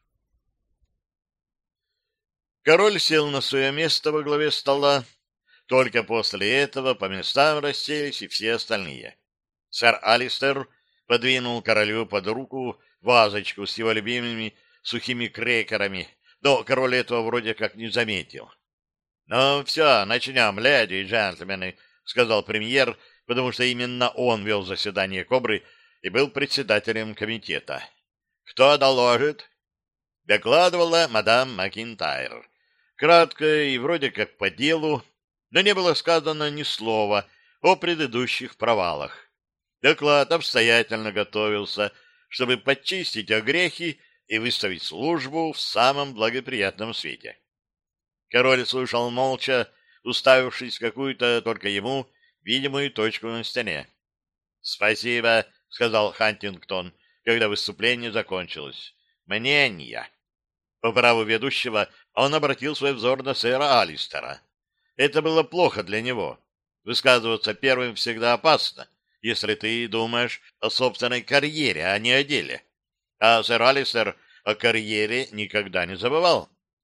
Король сел на свое место во главе стола. Только после этого по местам расселись и все остальные. Сэр Алистер подвинул королю под руку вазочку с его любимыми сухими крекерами, но король этого вроде как не заметил. — Ну, все, начнем, леди и джентльмены, — сказал премьер, потому что именно он вел заседание Кобры и был председателем комитета. — Кто доложит? — докладывала мадам Макинтайр. Кратко и вроде как по делу, но не было сказано ни слова о предыдущих провалах. Доклад обстоятельно готовился, чтобы подчистить огрехи и выставить службу в самом благоприятном свете. Король слушал молча, уставившись в какую-то только ему видимую точку на стене. — Спасибо, — сказал Хантингтон, когда выступление закончилось. — Мнения. По праву ведущего он обратил свой взор на сэра Алистера. Это было плохо для него. Высказываться первым всегда опасно, если ты думаешь о собственной карьере, а не о деле. А сэр Алистер о карьере никогда не забывал.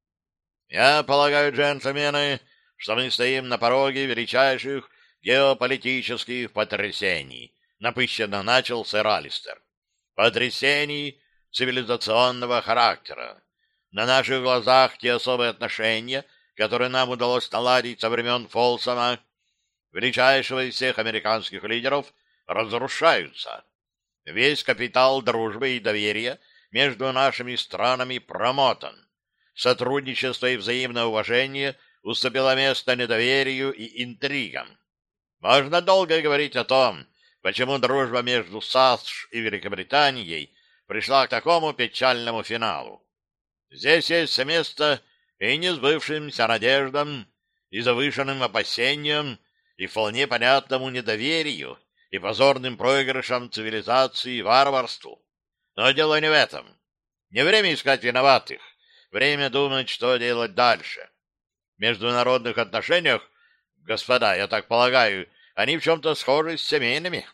«Я полагаю, джентльмены, что мы стоим на пороге величайших геополитических потрясений», напыщенно начал сэр Алистер. «Потрясений цивилизационного характера. На наших глазах те особые отношения, которые нам удалось наладить со времен Фолсома, величайшего из всех американских лидеров, разрушаются. Весь капитал дружбы и доверия между нашими странами промотан. Сотрудничество и взаимное уважение уступило место недоверию и интригам. Можно долго говорить о том, почему дружба между САСШ и Великобританией пришла к такому печальному финалу. Здесь есть место и несбывшимся надеждам, и завышенным опасениям, и вполне понятному недоверию, и позорным проигрышам цивилизации и варварству. Но дело не в этом. Не время искать виноватых, время думать, что делать дальше. В международных отношениях, господа, я так полагаю, они в чем-то схожи с семейными.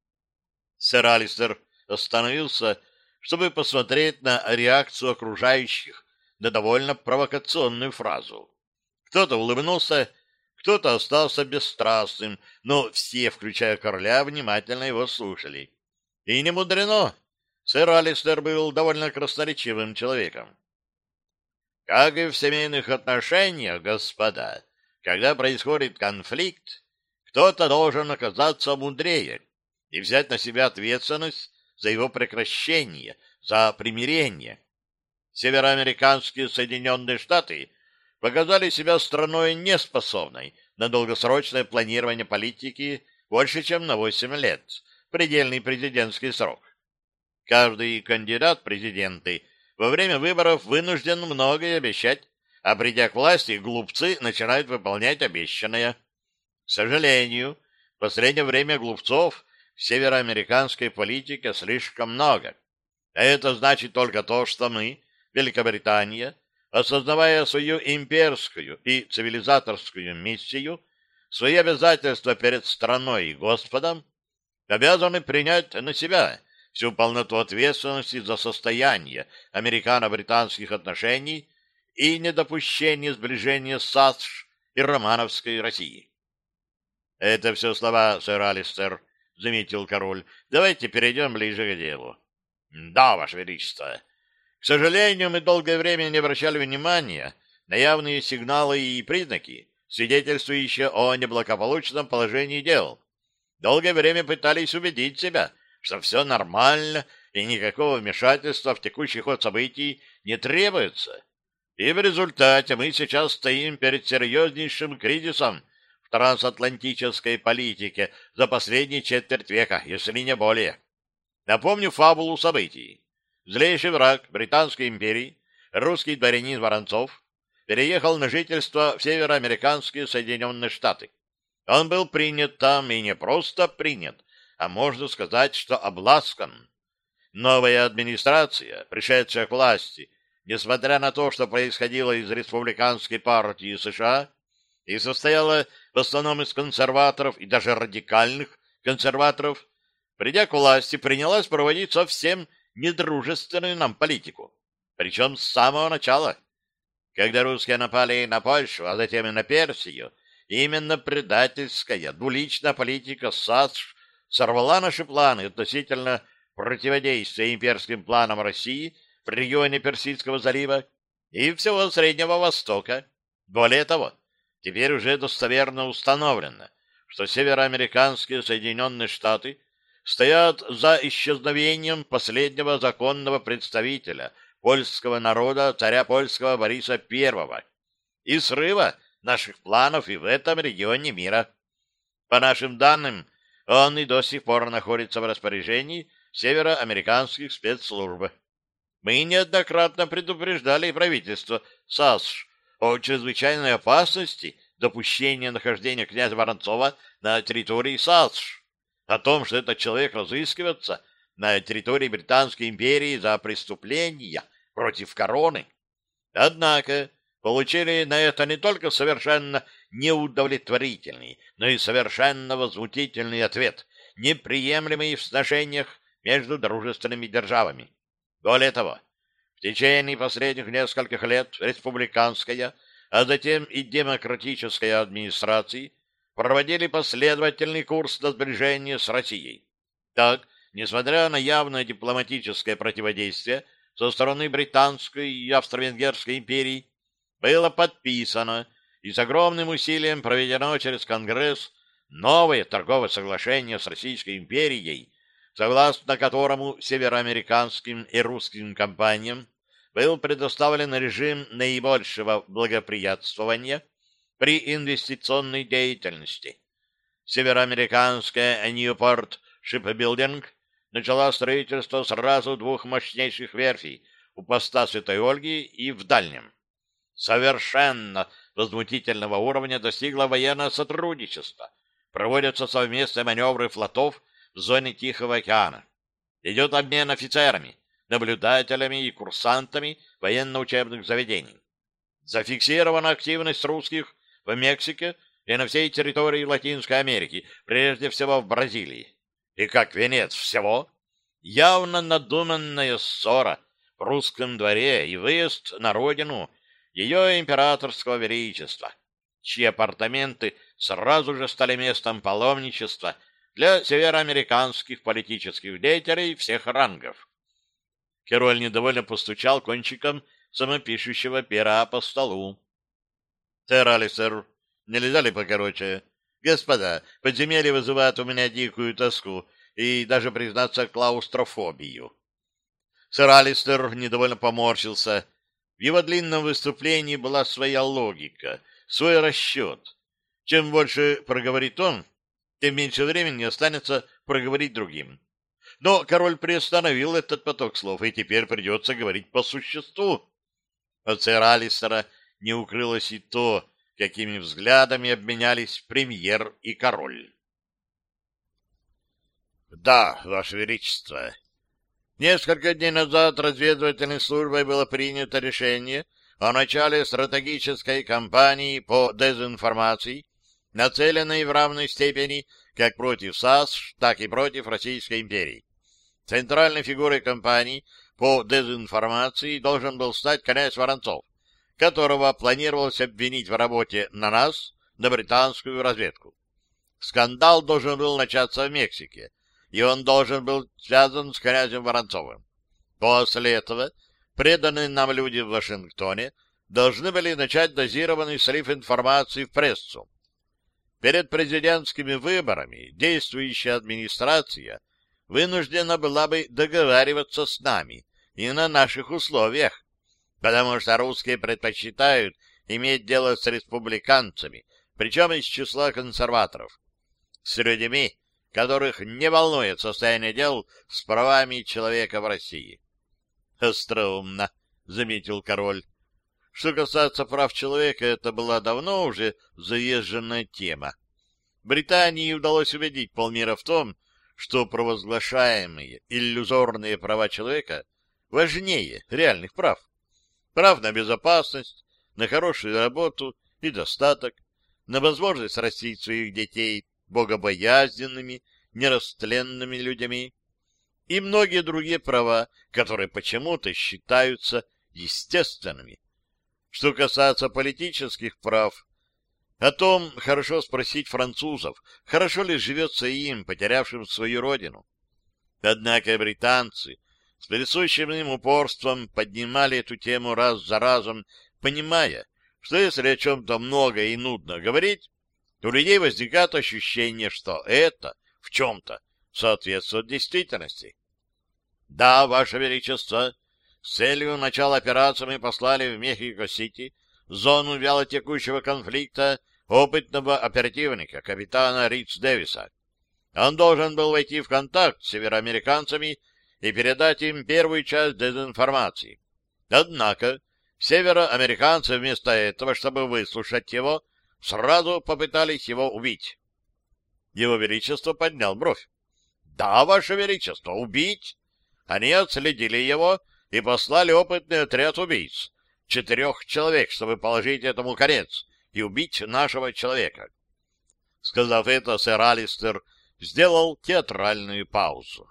Сэр Алистер остановился, чтобы посмотреть на реакцию окружающих на довольно провокационную фразу. Кто-то улыбнулся, кто-то остался бесстрастным, но все, включая короля, внимательно его слушали. И не мудрено. Сэр Алистер был довольно красноречивым человеком. Как и в семейных отношениях, господа, когда происходит конфликт, кто-то должен оказаться мудрее и взять на себя ответственность за его прекращение, за примирение. Североамериканские Соединенные Штаты показали себя страной неспособной на долгосрочное планирование политики больше, чем на восемь лет, предельный президентский срок. Каждый кандидат в президенты во время выборов вынужден многое обещать, а придя к власти, глупцы начинают выполнять обещанное. К сожалению, в последнее время глупцов в североамериканской политике слишком много. А это значит только то, что мы, Великобритания, осознавая свою имперскую и цивилизаторскую миссию, свои обязательства перед страной и Господом, обязаны принять на себя всю полноту ответственности за состояние американо-британских отношений и недопущение сближения САСШ и романовской России. — Это все слова, сэр Алистер, — заметил король. — Давайте перейдем ближе к делу. — Да, Ваше Величество. К сожалению, мы долгое время не обращали внимания на явные сигналы и признаки, свидетельствующие о неблагополучном положении дел. Долгое время пытались убедить себя, что все нормально и никакого вмешательства в текущий ход событий не требуется. И в результате мы сейчас стоим перед серьезнейшим кризисом в трансатлантической политике за последние четверть века, если не более. Напомню фабулу событий. Злейший враг Британской империи, русский дворянин Воронцов, переехал на жительство в североамериканские Соединенные Штаты. Он был принят там и не просто принят, а можно сказать, что обласкан. Новая администрация, пришедшая к власти, несмотря на то, что происходило из республиканской партии США и состояла в основном из консерваторов и даже радикальных консерваторов, придя к власти, принялась проводить совсем недружественную нам политику, причем с самого начала. Когда русские напали на Польшу, а затем и на Персию, именно предательская, двуличная политика САСШ сорвала наши планы относительно противодействия имперским планам России в регионе Персидского залива и всего Среднего Востока. Более того, теперь уже достоверно установлено, что североамериканские Соединенные Штаты стоят за исчезновением последнего законного представителя польского народа, царя польского Бориса Первого, и срыва наших планов и в этом регионе мира. По нашим данным, он и до сих пор находится в распоряжении североамериканских спецслужб. Мы неоднократно предупреждали правительство САСШ о чрезвычайной опасности допущения нахождения князя Воронцова на территории САСШ, о том, что этот человек разыскивается на территории Британской империи за преступления против короны. Однако получили на это не только совершенно неудовлетворительный, но и совершенно возмутительный ответ, неприемлемый в сношениях между дружественными державами. Более того, в течение последних нескольких лет республиканская, а затем и демократическая администрации проводили последовательный курс на сближение с Россией. Так, несмотря на явное дипломатическое противодействие со стороны Британской и Австро-Венгерской империй, было подписано и с огромным усилием проведено через Конгресс новое торговое соглашение с Российской империей, согласно которому североамериканским и русским компаниям был предоставлен режим наибольшего благоприятствования при инвестиционной деятельности. Североамериканская Ньюпорт Шипбилдинг начала строительство сразу двух мощнейших верфей у поста Святой Ольги и в Дальнем. Совершенно возмутительного уровня достигло военное сотрудничество. Проводятся совместные маневры флотов в зоне Тихого океана. Идет обмен офицерами, наблюдателями и курсантами военно-учебных заведений. Зафиксирована активность русских в Мексике и на всей территории Латинской Америки, прежде всего в Бразилии. И как венец всего, явно надуманная ссора в русском дворе и выезд на родину ее императорского величества, чьи апартаменты сразу же стали местом паломничества для североамериканских политических деятелей всех рангов. Кероль недовольно постучал кончиком самопишущего пера по столу. — Сэр Алистер, нельзя ли покороче? Господа, подземелье вызывает у меня дикую тоску, и даже, признаться, клаустрофобию. Сэр Алистер недовольно поморщился. В его длинном выступлении была своя логика, свой расчет. Чем больше проговорит он, тем меньше времени останется проговорить другим. Но король приостановил этот поток слов, и теперь придется говорить по существу. От сэра Алистера не укрылось и то, какими взглядами обменялись премьер и король. — Да, Ваше Величество. Несколько дней назад разведывательной службой было принято решение о начале стратегической кампании по дезинформации, нацеленной в равной степени как против САС, так и против Российской империи. Центральной фигурой кампании по дезинформации должен был стать князь Воронцов, которого планировалось обвинить в работе на нас, на британскую разведку. Скандал должен был начаться в Мексике, и он должен был связан с князем Воронцовым. После этого преданные нам люди в Вашингтоне должны были начать дозированный слив информации в прессу. Перед президентскими выборами действующая администрация вынуждена была бы договариваться с нами и на наших условиях, потому что русские предпочитают иметь дело с республиканцами, причем из числа консерваторов, с людьми, которых не волнует состояние дел с правами человека в России. — Остроумно, — заметил король. Что касается прав человека, это была давно уже заезженная тема. Британии удалось убедить полмира в том, что провозглашаемые иллюзорные права человека важнее реальных прав. Прав на безопасность, на хорошую работу и достаток, на возможность растить своих детей богобоязненными, нерастленными людьми и многие другие права, которые почему-то считаются естественными. Что касается политических прав, о том хорошо спросить французов, хорошо ли живется им, потерявшим свою родину. Однако британцы с присущим им упорством поднимали эту тему раз за разом, понимая, что если о чем-то много и нудно говорить, у людей возникает ощущение, что это в чем-то соответствует действительности. Да, Ваше Величество, с целью начала операции мы послали в Мехико-Сити, зону вялотекущего конфликта, опытного оперативника, капитана Ритц Дэвиса. Он должен был войти в контакт с североамериканцами и передать им первую часть дезинформации. Однако североамериканцы вместо этого, чтобы выслушать его, сразу попытались его убить. Его Величество поднял бровь. — Да, Ваше Величество, убить? Они отследили его и послали опытный отряд убийц, четырех человек, чтобы положить этому конец и убить нашего человека. Сказав это, сэр Алистер сделал театральную паузу.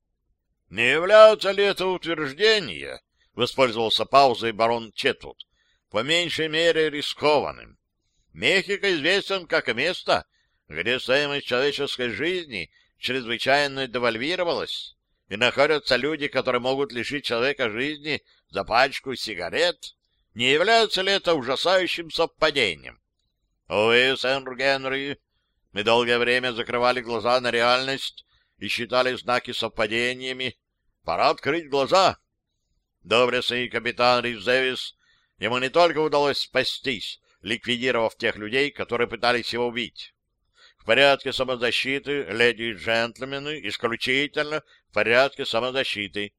— Не является ли это утверждение, — воспользовался паузой барон Четвуд, — по меньшей мере рискованным? Мехико известен как место, где стоимость человеческой жизни чрезвычайно девальвировалась, и находятся люди, которые могут лишить человека жизни за пачку сигарет. Не является ли это ужасающим совпадением? Увы, сэр Генри, мы долгое время закрывали глаза на реальность и считали знаки совпадениями. Пора открыть глаза. Доблестный капитан Ритц Дэвис, ему не только удалось спастись, ликвидировав тех людей, которые пытались его убить. В порядке самозащиты, леди и джентльмены, исключительно в порядке самозащиты.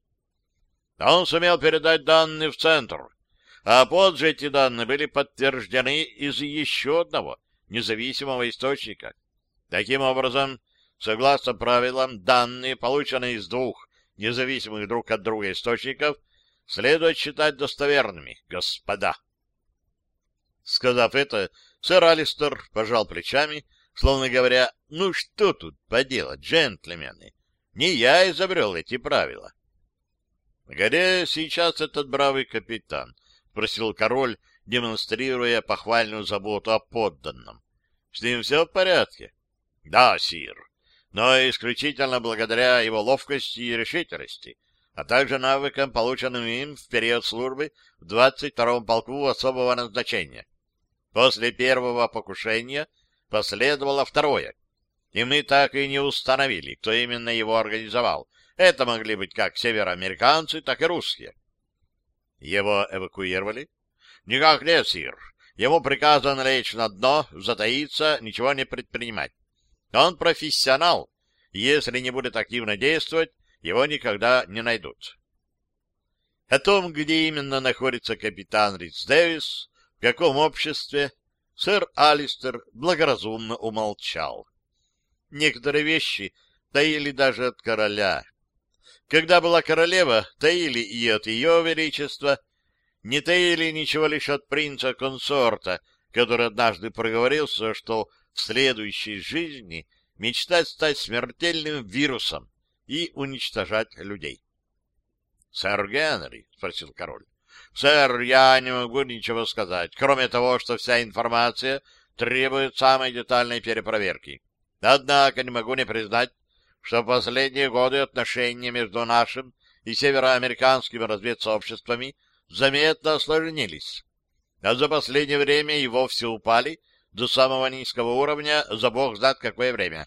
Он сумел передать данные в центр, а позже эти данные были подтверждены из еще одного независимого источника. Таким образом, согласно правилам, данные, полученные из двух независимых друг от друга источников, следует считать достоверными, господа. Сказав это, сэр Алистер пожал плечами, словно говоря, ну что тут поделать, джентльмены, не я изобрел эти правила. — Где сейчас этот бравый капитан? — спросил король, демонстрируя похвальную заботу о подданном. — С ним все в порядке? — Да, сир, но исключительно благодаря его ловкости и решительности, а также навыкам, полученным им в период службы в двадцать втором полку особого назначения. После первого покушения последовало второе. и мы так и не установили, кто именно его организовал. Это могли быть как североамериканцы, так и русские. Его эвакуировали? Никак нет, сир. Ему приказано лечь на дно, затаиться, ничего не предпринимать. Он профессионал. Если не будет активно действовать, его никогда не найдут. О том, где именно находится капитан Ридс Дэвис, в каком обществе, сэр Алистер благоразумно умолчал. Некоторые вещи таили даже от короля. Когда была королева, таили и от ее величества, не таили ничего лишь от принца-консорта, который однажды проговорился, что в следующей жизни мечтает стать смертельным вирусом и уничтожать людей. — Сэр Генри, — спросил король, — сэр, я не могу ничего сказать, кроме того, что вся информация требует самой детальной перепроверки. Однако не могу не признать, что в последние годы отношения между нашим и североамериканскими разведсообществами заметно осложнились, а за последнее время и вовсе упали до самого низкого уровня за бог знает какое время.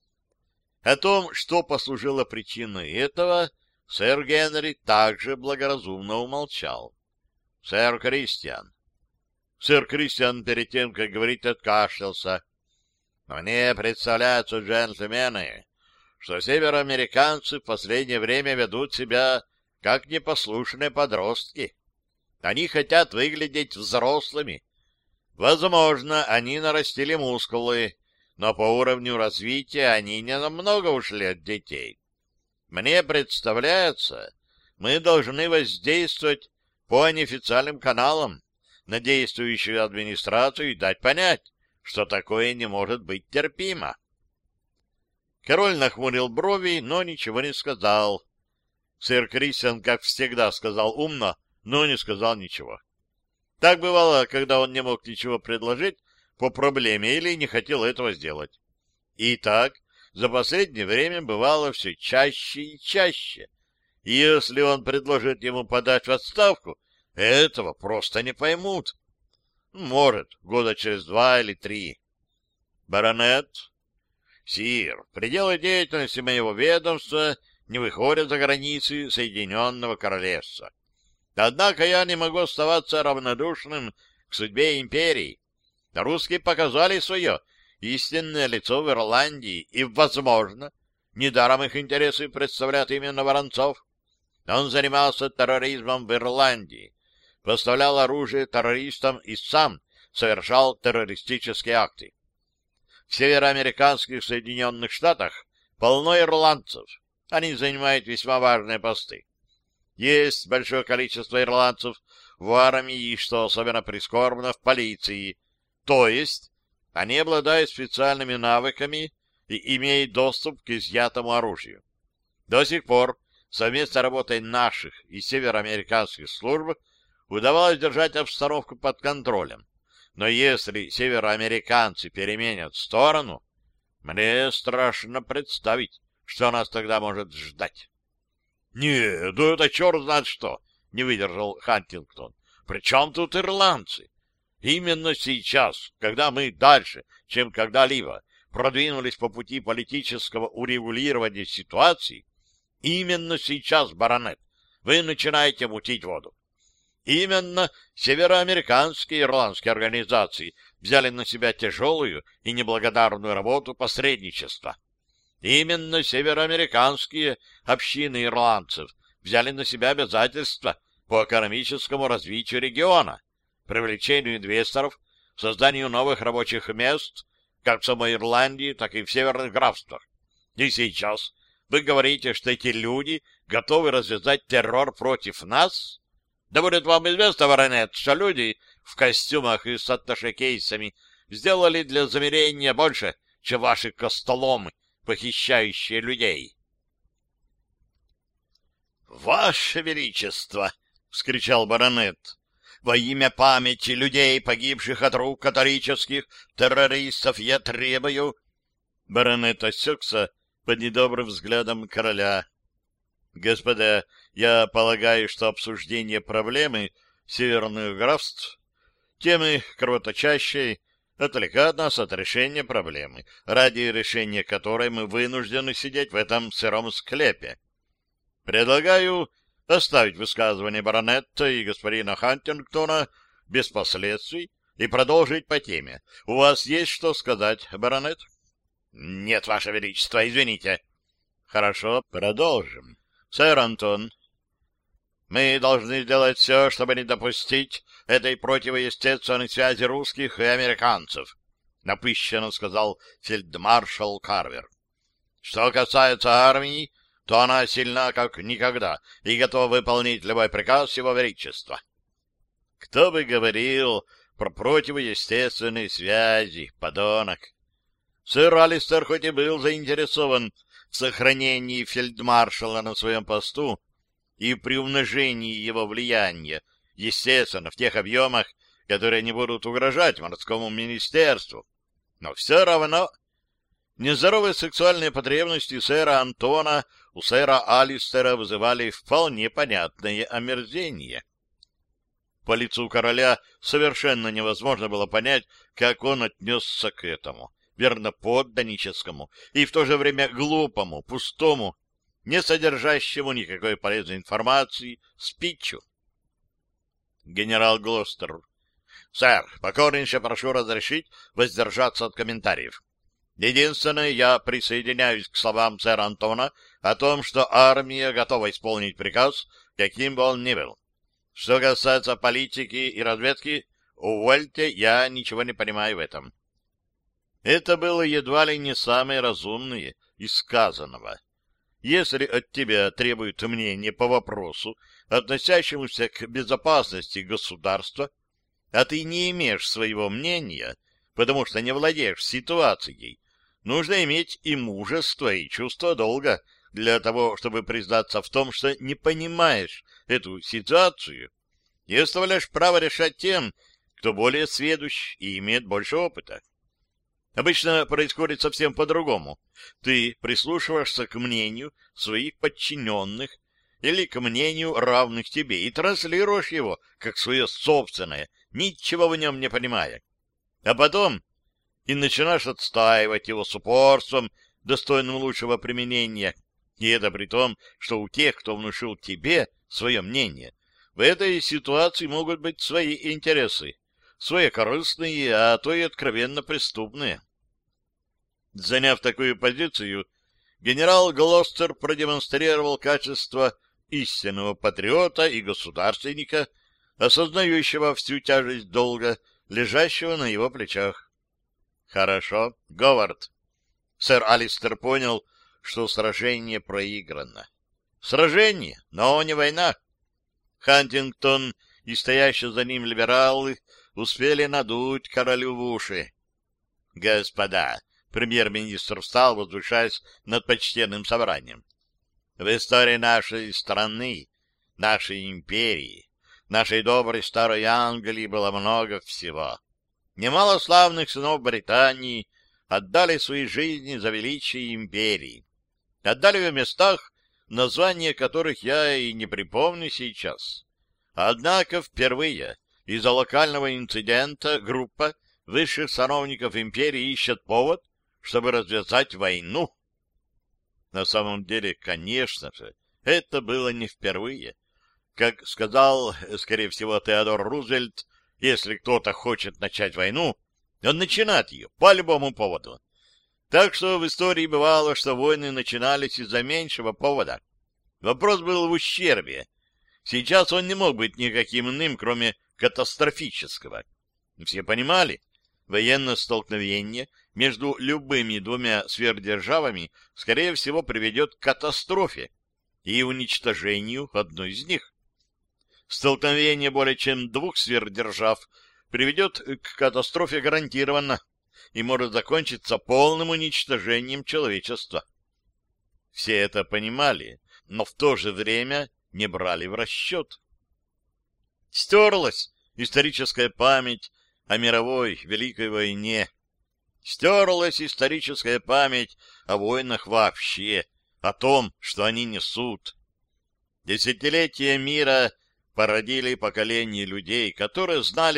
О том, что послужило причиной этого, сэр Генри также благоразумно умолчал. Сэр Кристиан. Сэр Кристиан перед тем, как говорить, откашлялся. Мне представляется, джентльмены, что североамериканцы в последнее время ведут себя как непослушные подростки. Они хотят выглядеть взрослыми. Возможно, они нарастили мускулы, но по уровню развития они не намного ушли от детей. Мне представляется, мы должны воздействовать по неофициальным каналам на действующую администрацию и дать понять, что такое не может быть терпимо. Король нахмурил брови, но ничего не сказал. Сэр Кристиан, как всегда, сказал умно, но не сказал ничего. Так бывало, когда он не мог ничего предложить по проблеме или не хотел этого сделать. И так за последнее время бывало все чаще и чаще. И если он предложит ему подать в отставку, этого просто не поймут. Может, года через два или три. Баронет? Сир, пределы деятельности моего ведомства не выходят за границы Соединенного Королевства. Однако я не могу оставаться равнодушным к судьбе империи. Русские показали свое истинное лицо в Ирландии, и, возможно, недаром их интересы представляют именно Воронцов. Он занимался терроризмом в Ирландии, поставлял оружие террористам и сам совершал террористические акты. В североамериканских Соединенных Штатах полно ирландцев. Они занимают весьма важные посты. Есть большое количество ирландцев в армии и, что особенно прискорбно, в полиции. То есть они обладают специальными навыками и имеют доступ к изъятому оружию. До сих пор совместной работой наших и североамериканских служб удавалось держать обстановку под контролем. Но если североамериканцы переменят сторону, мне страшно представить, что нас тогда может ждать. — Нет, да это черт знает что! — не выдержал Хантингтон. — При чем тут ирландцы? Именно сейчас, когда мы дальше, чем когда-либо, продвинулись по пути политического урегулирования ситуации, именно сейчас, баронет, вы начинаете мутить воду. Именно североамериканские и ирландские организации взяли на себя тяжелую и неблагодарную работу посредничества. Именно североамериканские общины ирландцев взяли на себя обязательства по экономическому развитию региона, привлечению инвесторов, созданию новых рабочих мест, как в самой Ирландии, так и в северных графствах. И сейчас вы говорите, что эти люди готовы развязать террор против нас? Да будет вам известно, баронет, что люди в костюмах и с атташе-кейсами сделали для замерения больше, чем ваши костоломы, похищающие людей. — Ваше Величество! — вскричал баронет. — Во имя памяти людей, погибших от рук католических террористов, я требую... Баронет осекся под недобрым взглядом короля. — Господа, я полагаю, что обсуждение проблемы северных графств, темы кровоточащей, отвлекает нас от решения проблемы, ради решения которой мы вынуждены сидеть в этом сыром склепе. Предлагаю оставить высказывание баронета и господина Хантингтона без последствий и продолжить по теме. У вас есть что сказать, баронет? — Нет, ваше величество, извините. — Хорошо, продолжим. Сэр Антон, мы должны сделать все, чтобы не допустить этой противоестественной связи русских и американцев, — напыщенно сказал фельдмаршал Карвер. Что касается армии, то она сильна как никогда и готова выполнить любой приказ Его Величества. Кто бы говорил про противоестественные связи, подонок? Сэр Алистер хоть и был заинтересован в сохранении фельдмаршала на своем посту и в приумножении его влияния, естественно, в тех объемах, которые не будут угрожать морскому министерству, но все равно нездоровые сексуальные потребности сэра Антона у сэра Алистера вызывали вполне понятное омерзение. По лицу короля совершенно невозможно было понять, как он отнесся к этому, верноподданническому и в то же время глупому, пустому, не содержащему никакой полезной информации, спичу. Генерал Глостер. Сэр, покорнейше прошу разрешить воздержаться от комментариев. Единственное, я присоединяюсь к словам сэра Антона о том, что армия готова исполнить приказ, каким бы он ни был. Что касается политики и разведки, увольте, я ничего не понимаю в этом. Это было едва ли не самое разумное из сказанного. Если от тебя требуют мнение по вопросу, относящемуся к безопасности государства, а ты не имеешь своего мнения, потому что не владеешь ситуацией, нужно иметь и мужество, и чувство долга для того, чтобы признаться в том, что не понимаешь эту ситуацию и оставляешь право решать тем, кто более сведущ и имеет больше опыта. Обычно происходит совсем по-другому. Ты прислушиваешься к мнению своих подчиненных или к мнению равных тебе и транслируешь его как свое собственное, ничего в нем не понимая. А потом и начинаешь отстаивать его с упорством, достойным лучшего применения. И это при том, что у тех, кто внушил тебе свое мнение, в этой ситуации могут быть свои интересы, свои корыстные, а то и откровенно преступные. Заняв такую позицию, генерал Глостер продемонстрировал качество истинного патриота и государственника, осознающего всю тяжесть долга, лежащего на его плечах. Хорошо, Говард. Сэр Алистер понял, что сражение проиграно. Сражение, но не война. Хантингтон и стоящие за ним либералы успели надуть королю в уши. Господа, премьер-министр встал, возвышаясь над почтенным собранием. В истории нашей страны, нашей империи, нашей доброй старой Англии было много всего. Немало славных сынов Британии отдали свои жизни за величие империи. Отдали в местах, названия которых я и не припомню сейчас. Однако впервые из-за локального инцидента группа высших сановников империи ищет повод, чтобы развязать войну. На самом деле, конечно же, это было не впервые. Как сказал, скорее всего, Теодор Рузвельт, если кто-то хочет начать войну, он начинает ее по любому поводу. Так что в истории бывало, что войны начинались из-за меньшего повода. Вопрос был в ущербе. Сейчас он не мог быть никаким иным, кроме катастрофического. Все понимали, военное столкновение между любыми двумя сверхдержавами, скорее всего, приведет к катастрофе и уничтожению одной из них. Столкновение более чем двух сверхдержав приведет к катастрофе гарантированно и может закончиться полным уничтожением человечества. Все это понимали, но в то же время не брали в расчет. Стерлась историческая память о мировой Великой войне. Стерлась историческая память о войнах вообще, о том, что они несут. Десятилетия мира породили поколение людей, которые знали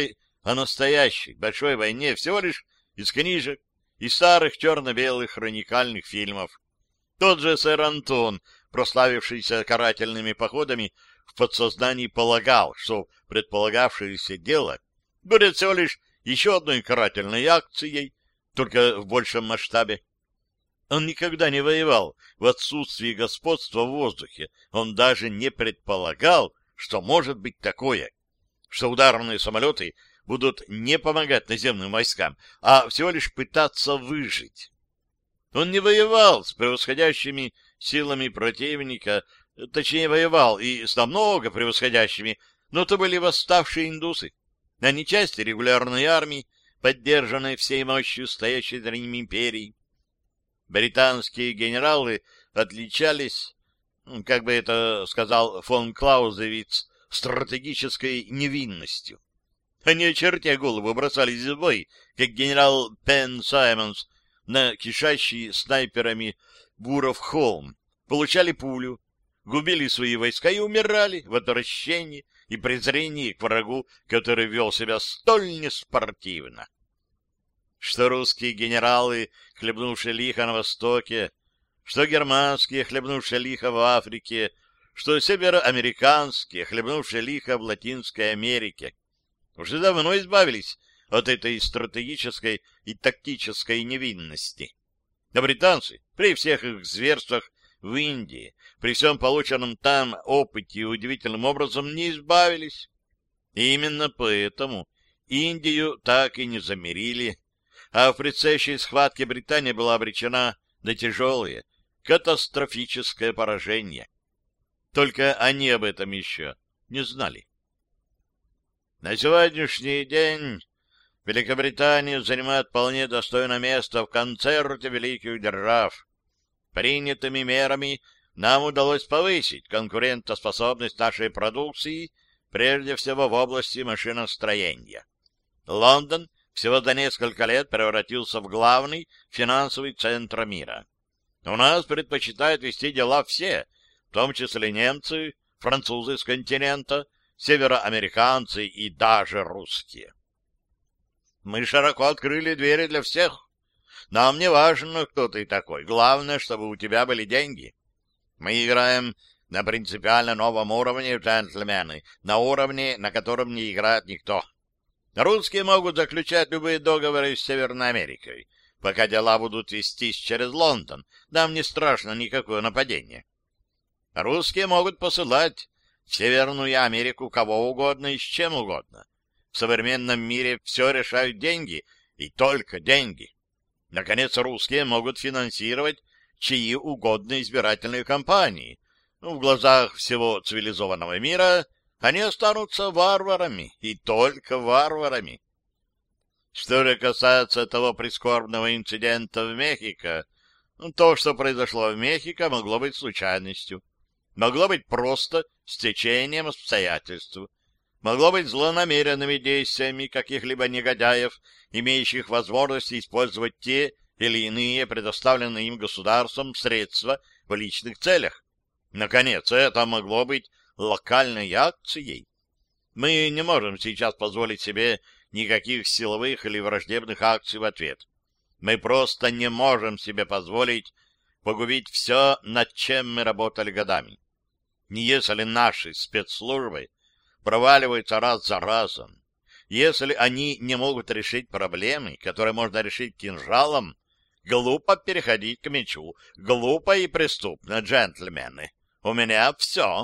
о настоящей большой войне всего лишь из книжек и старых черно-белых хроникальных фильмов. Тот же сэр Антон, прославившийся карательными походами, в подсознании полагал, что предполагавшееся дело будет всего лишь еще одной карательной акцией, только в большем масштабе. Он никогда не воевал в отсутствии господства в воздухе. Он даже не предполагал, что может быть такое, что ударные самолеты будут не помогать наземным войскам, а всего лишь пытаться выжить. Он не воевал с превосходящими силами противника, точнее, воевал и с намного превосходящими, но это были восставшие индусы, а не части регулярной армии, поддержанной всей мощью стоящей за ним империи. Британские генералы отличались, как бы это сказал фон Клаузевиц, стратегической невинностью. Они, очертя голову, бросались в бой, как генерал Пен Саймонс на кишащий снайперами Буров-холм, получали пулю, губили свои войска и умирали в отвращении и презрении к врагу, который вел себя столь неспортивно. Что русские генералы, хлебнувшие лихо на Востоке, что германские, хлебнувшие лихо в Африке, что североамериканские, хлебнувшие лихо в Латинской Америке, уже давно избавились от этой стратегической и тактической невинности. А британцы, при всех их зверствах в Индии, при всем полученном там опыте, удивительным образом не избавились. И именно поэтому Индию так и не замирили, а в предстоящей схватке Британия была обречена на тяжелое, катастрофическое поражение. Только они об этом еще не знали. На сегодняшний день Великобритания занимает вполне достойное место в концерте великих держав. Принятыми мерами нам удалось повысить конкурентоспособность нашей продукции, прежде всего в области машиностроения. Лондон всего за несколько лет превратился в главный финансовый центр мира. У нас предпочитают вести дела все, в том числе немцы, французы с континента, североамериканцы и даже русские. Мы широко открыли двери для всех. Нам не важно, кто ты такой. Главное, чтобы у тебя были деньги. Мы играем на принципиально новом уровне, джентльмены, на уровне, на котором не играет никто. Русские могут заключать любые договоры с Северной Америкой. Пока дела будут вестись через Лондон, нам не страшно никакое нападение. Русские могут посылать в Северную Америку кого угодно и с чем угодно. В современном мире все решают деньги, и только деньги. Наконец, русские могут финансировать чьи угодно избирательные кампании. Ну, в глазах всего цивилизованного мира они останутся варварами, и только варварами. Что же касается того прискорбного инцидента в Мехико, ну, то, что произошло в Мехико, могло быть случайностью. Могло быть просто стечением обстоятельств. Могло быть злонамеренными действиями каких-либо негодяев, имеющих возможность использовать те или иные предоставленные им государством средства в личных целях. Наконец, это могло быть локальной акцией. Мы не можем сейчас позволить себе никаких силовых или враждебных акций в ответ. Мы просто не можем себе позволить погубить все, над чем мы работали годами. Не если наши спецслужбы проваливаются раз за разом, если они не могут решить проблемы, которые можно решить кинжалом, глупо переходить к мечу, глупо и преступно, джентльмены. У меня все.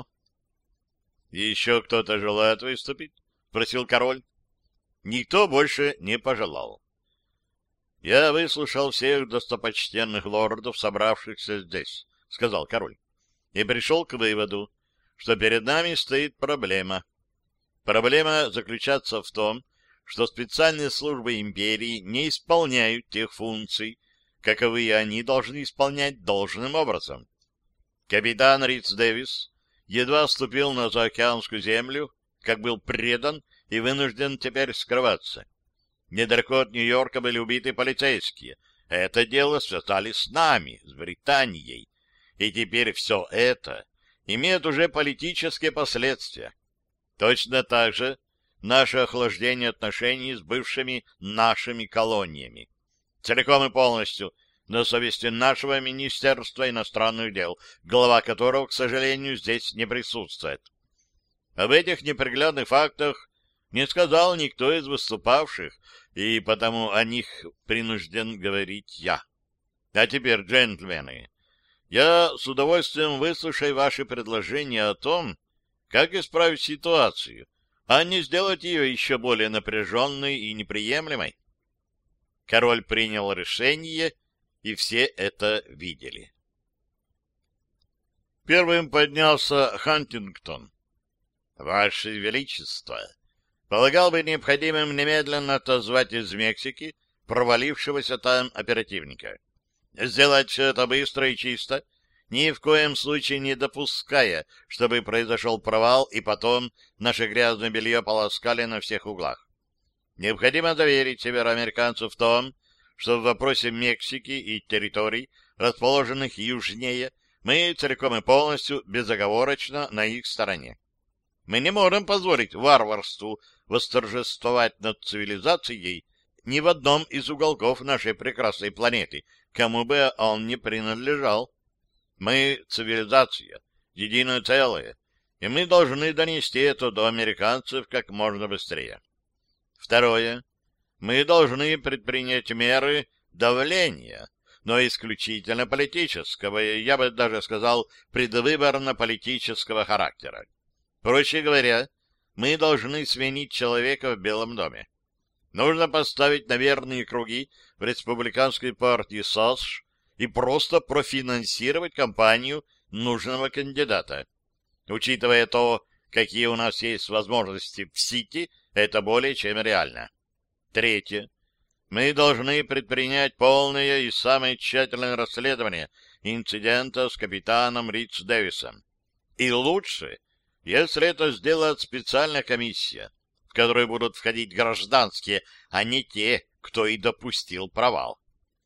— Еще кто-то желает выступить? — спросил король. Никто больше не пожелал. — Я выслушал всех достопочтенных лордов, собравшихся здесь, — сказал король, — и пришел к выводу, что перед нами стоит проблема. Проблема заключается в том, что специальные службы империи не исполняют тех функций, каковые они должны исполнять должным образом. Капитан Риц Дэвис едва вступил на заокеанскую землю, как был предан и вынужден теперь скрываться. Недалеко от Нью-Йорка были убиты полицейские. Это дело связали с нами, с Британией. И теперь все это имеет уже политические последствия. Точно так же наше охлаждение отношений с бывшими нашими колониями. Целиком и полностью на совести нашего Министерства иностранных дел, глава которого, к сожалению, здесь не присутствует. Об этих неприглядных фактах не сказал никто из выступавших, и потому о них принужден говорить я. А теперь, джентльмены, я с удовольствием выслушаю ваши предложения о том, как исправить ситуацию, а не сделать ее еще более напряженной и неприемлемой. Король принял решение, и все это видели. Первым поднялся Хантингтон. «Ваше Величество, полагал бы необходимым немедленно отозвать из Мексики провалившегося там оперативника. Сделать все это быстро и чисто, ни в коем случае не допуская, чтобы произошел провал, и потом наше грязное белье полоскали на всех углах. Необходимо доверить североамериканцу в том, что в вопросе Мексики и территорий, расположенных южнее, мы целиком и полностью безоговорочно на их стороне. Мы не можем позволить варварству восторжествовать над цивилизацией ни в одном из уголков нашей прекрасной планеты, кому бы он ни принадлежал. Мы — цивилизация, единое целое, и мы должны донести это до американцев как можно быстрее. Второе. Мы должны предпринять меры давления, но исключительно политического, и, я бы даже сказал, предвыборно-политического характера. Проще говоря, мы должны сменить человека в Белом доме. Нужно поставить на верные круги в республиканской партии САСШ и просто профинансировать кампанию нужного кандидата. Учитывая то, какие у нас есть возможности в Сити, это более чем реально. Третье. Мы должны предпринять полное и самое тщательное расследование инцидента с капитаном Ридс Дэвисом. И лучше, если это сделает специальная комиссия, в которую будут входить гражданские, а не те, кто и допустил провал.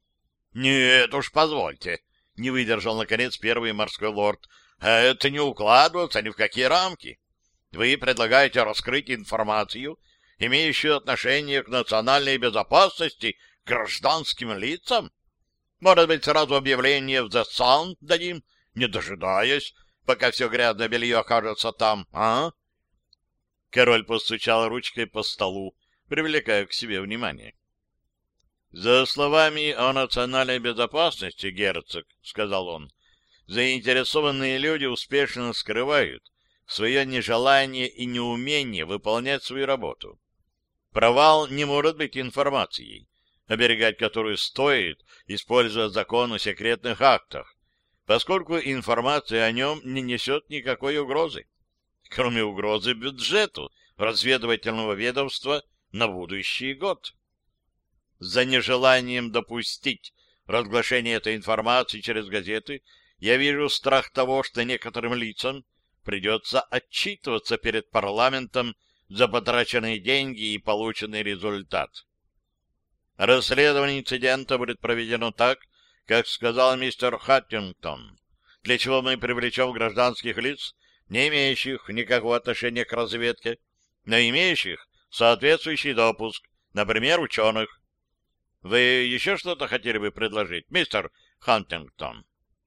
«Нет уж, позвольте», — не выдержал, наконец, первый морской лорд. «Это не укладывается ни в какие рамки. Вы предлагаете раскрыть информацию, имеющую отношение к национальной безопасности, к гражданским лицам? Может быть, сразу объявление в The Sun дадим, не дожидаясь, пока все грязное белье окажется там, а?» Король постучал ручкой по столу, привлекая к себе внимание. «За словами о национальной безопасности, герцог, — сказал он, — заинтересованные люди успешно скрывают свое нежелание и неумение выполнять свою работу. Провал не может быть информацией, оберегать которую стоит, используя закон о секретных актах, поскольку информация о нем не несет никакой угрозы, кроме угрозы бюджету разведывательного ведомства на будущий год. За нежеланием допустить разглашение этой информации через газеты я вижу страх того, что некоторым лицам придется отчитываться перед парламентом за потраченные деньги и полученный результат. Расследование инцидента будет проведено так, как сказал мистер Хаттингтон, для чего мы привлечем гражданских лиц, не имеющих никакого отношения к разведке, но имеющих соответствующий допуск, например, ученых. Вы еще что-то хотели бы предложить, мистер Хантингтон?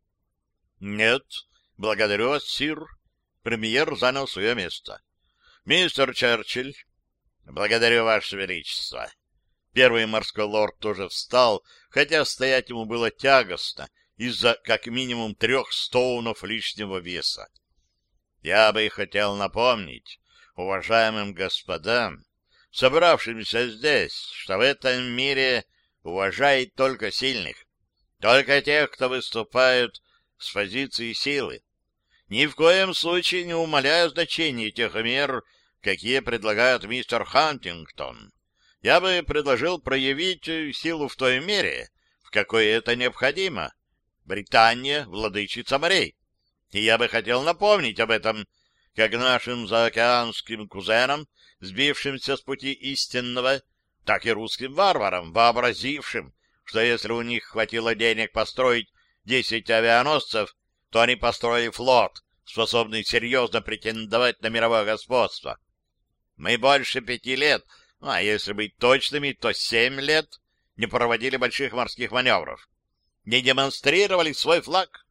Нет, благодарю вас, сир. Премьер занял свое место. Мистер Черчилль, благодарю, Ваше Величество. Первый морской лорд тоже встал, хотя стоять ему было тягостно из-за как минимум трех стоунов лишнего веса. Я бы хотел напомнить уважаемым господам, собравшимся здесь, что в этом мире уважает только сильных, только тех, кто выступает с позиции силы, ни в коем случае не умаляя значение тех мер, какие предлагает мистер Хантингтон. Я бы предложил проявить силу в той мере, в какой это необходимо. Британия — владычица морей. И я бы хотел напомнить об этом как нашим заокеанским кузенам, сбившимся с пути истинного, так и русским варварам, вообразившим, что если у них хватило денег построить десять авианосцев, то они построили флот, способный серьезно претендовать на мировое господство. Мы больше пяти лет, ну, а если быть точными, то семь лет не проводили больших морских маневров, не демонстрировали свой флаг.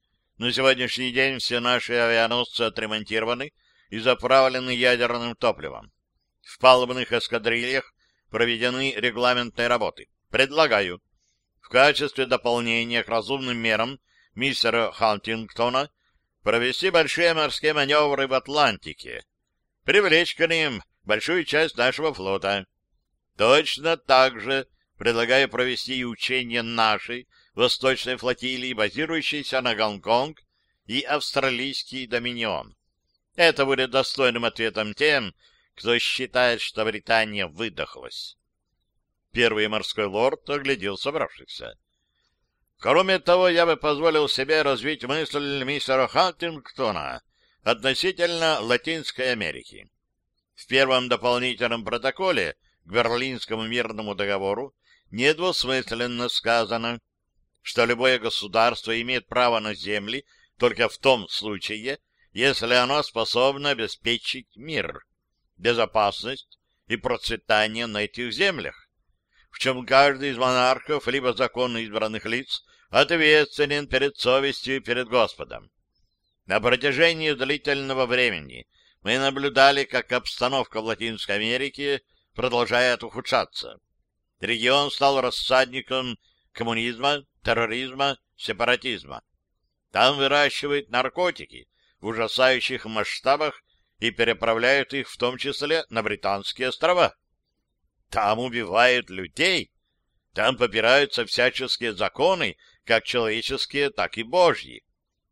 На сегодняшний день все наши авианосцы отремонтированы и заправлены ядерным топливом. В палубных эскадрильях проведены регламентные работы. Предлагаю в качестве дополнения к разумным мерам мистера Хантингтона провести большие морские маневры в Атлантике, привлечь к ним большую часть нашего флота. Точно так же предлагаю провести и учения нашей восточной флотилии, базирующейся на Гонконг и австралийский доминион. Это будет достойным ответом тем, кто считает, что Британия выдохлась. Первый морской лорд оглядел собравшихся. Кроме того, я бы позволил себе развить мысль мистера Хантингтона относительно Латинской Америки. В первом дополнительном протоколе к Берлинскому мирному договору недвусмысленно сказано, что любое государство имеет право на земли только в том случае, если оно способно обеспечить мир, безопасность и процветание на этих землях, в чем каждый из монархов либо законно избранных лиц ответственен перед совестью и перед Господом. На протяжении длительного времени мы наблюдали, как обстановка в Латинской Америке продолжает ухудшаться. Регион стал рассадником коммунизма, терроризма, сепаратизма. Там выращивают наркотики в ужасающих масштабах и переправляют их в том числе на Британские острова. Там убивают людей, там попираются всяческие законы, как человеческие, так и божьи.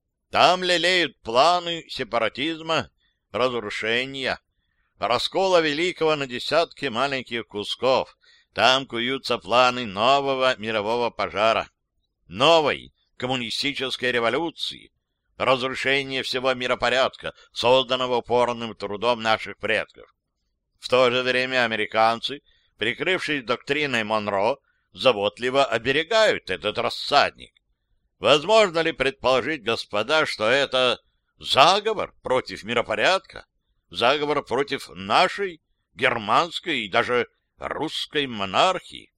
Там лелеют планы сепаратизма, разрушения, раскола великого на десятки маленьких кусков. Там куются планы нового мирового пожара, новой коммунистической революции, разрушения всего миропорядка, созданного упорным трудом наших предков. В то же время американцы, прикрывшись доктриной Монро, заботливо оберегают этот рассадник. Возможно ли предположить, господа, что это заговор против миропорядка, заговор против нашей германской и даже русской монархии?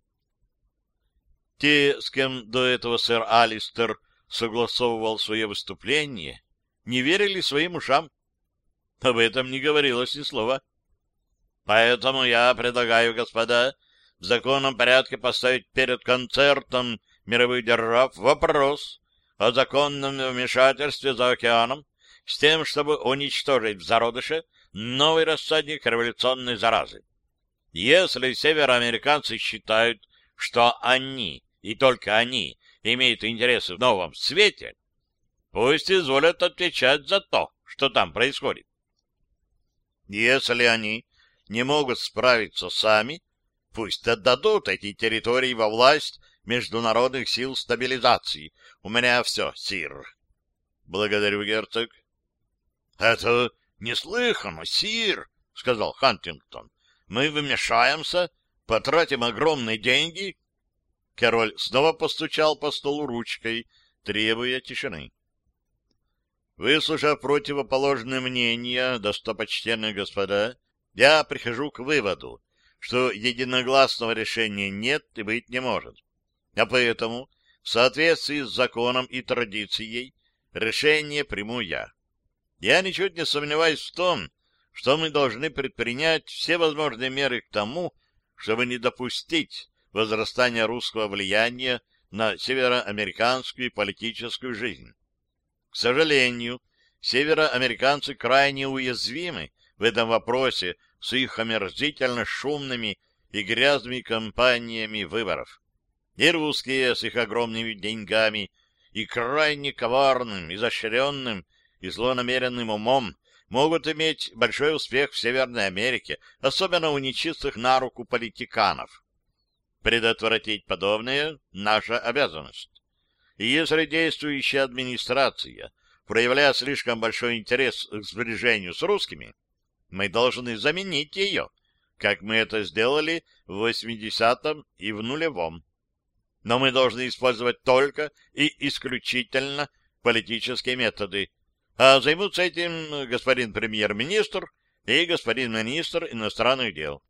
Те, с кем до этого сэр Алистер согласовывал свое выступление, не верили своим ушам. Об этом не говорилось ни слова. Поэтому я предлагаю, господа, в законном порядке поставить перед концертом мировых держав вопрос о законном вмешательстве за океаном с тем, чтобы уничтожить в зародыше новый рассадник революционной заразы. Если североамериканцы считают, что они, и только они, имеют интересы в новом свете, пусть изволят отвечать за то, что там происходит. Если они не могут справиться сами, пусть отдадут эти территории во власть международных сил стабилизации. У меня все, сир. Благодарю, герцог. Это неслыханно, сир, сказал Хантингтон. Мы вмешаемся, потратим огромные деньги. Король снова постучал по столу ручкой, требуя тишины. Выслушав противоположные мнения, достопочтенные господа, я прихожу к выводу, что единогласного решения нет и быть не может. А поэтому, в соответствии с законом и традицией, решение приму я. Я ничуть не сомневаюсь в том, что мы должны предпринять все возможные меры к тому, чтобы не допустить возрастания русского влияния на североамериканскую политическую жизнь. К сожалению, североамериканцы крайне уязвимы в этом вопросе с их омерзительно шумными и грязными кампаниями выборов. И русские с их огромными деньгами и крайне коварным, изощренным и злонамеренным умом могут иметь большой успех в Северной Америке, особенно у нечистых на руку политиканов. Предотвратить подобное — наша обязанность. И если действующая администрация проявляет слишком большой интерес к сближению с русскими, мы должны заменить ее, как мы это сделали в восьмидесятом и в нулевом. Но мы должны использовать только и исключительно политические методы, а займутся этим господин премьер-министр и господин министр иностранных дел.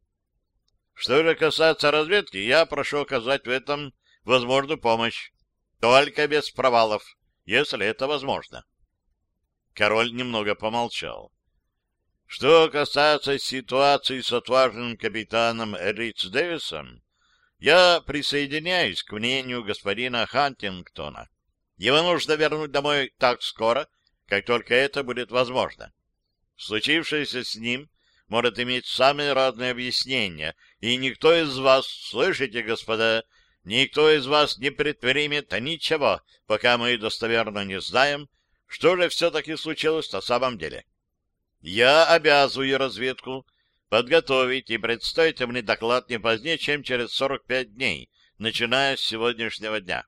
Что же касается разведки, я прошу оказать в этом возможную помощь, только без провалов, если это возможно. Король немного помолчал. Что касается ситуации с отважным капитаном Ритц Дэвисом, я присоединяюсь к мнению господина Хантингтона. Его нужно вернуть домой так скоро, как только это будет возможно. Случившееся с ним может иметь самые разные объяснения, и никто из вас, слышите, господа, никто из вас не предпримет ничего, пока мы достоверно не знаем, что же все-таки случилось на самом деле. Я обязываю разведку подготовить и представить мне доклад не позднее, чем через сорок пять дней, начиная с сегодняшнего дня.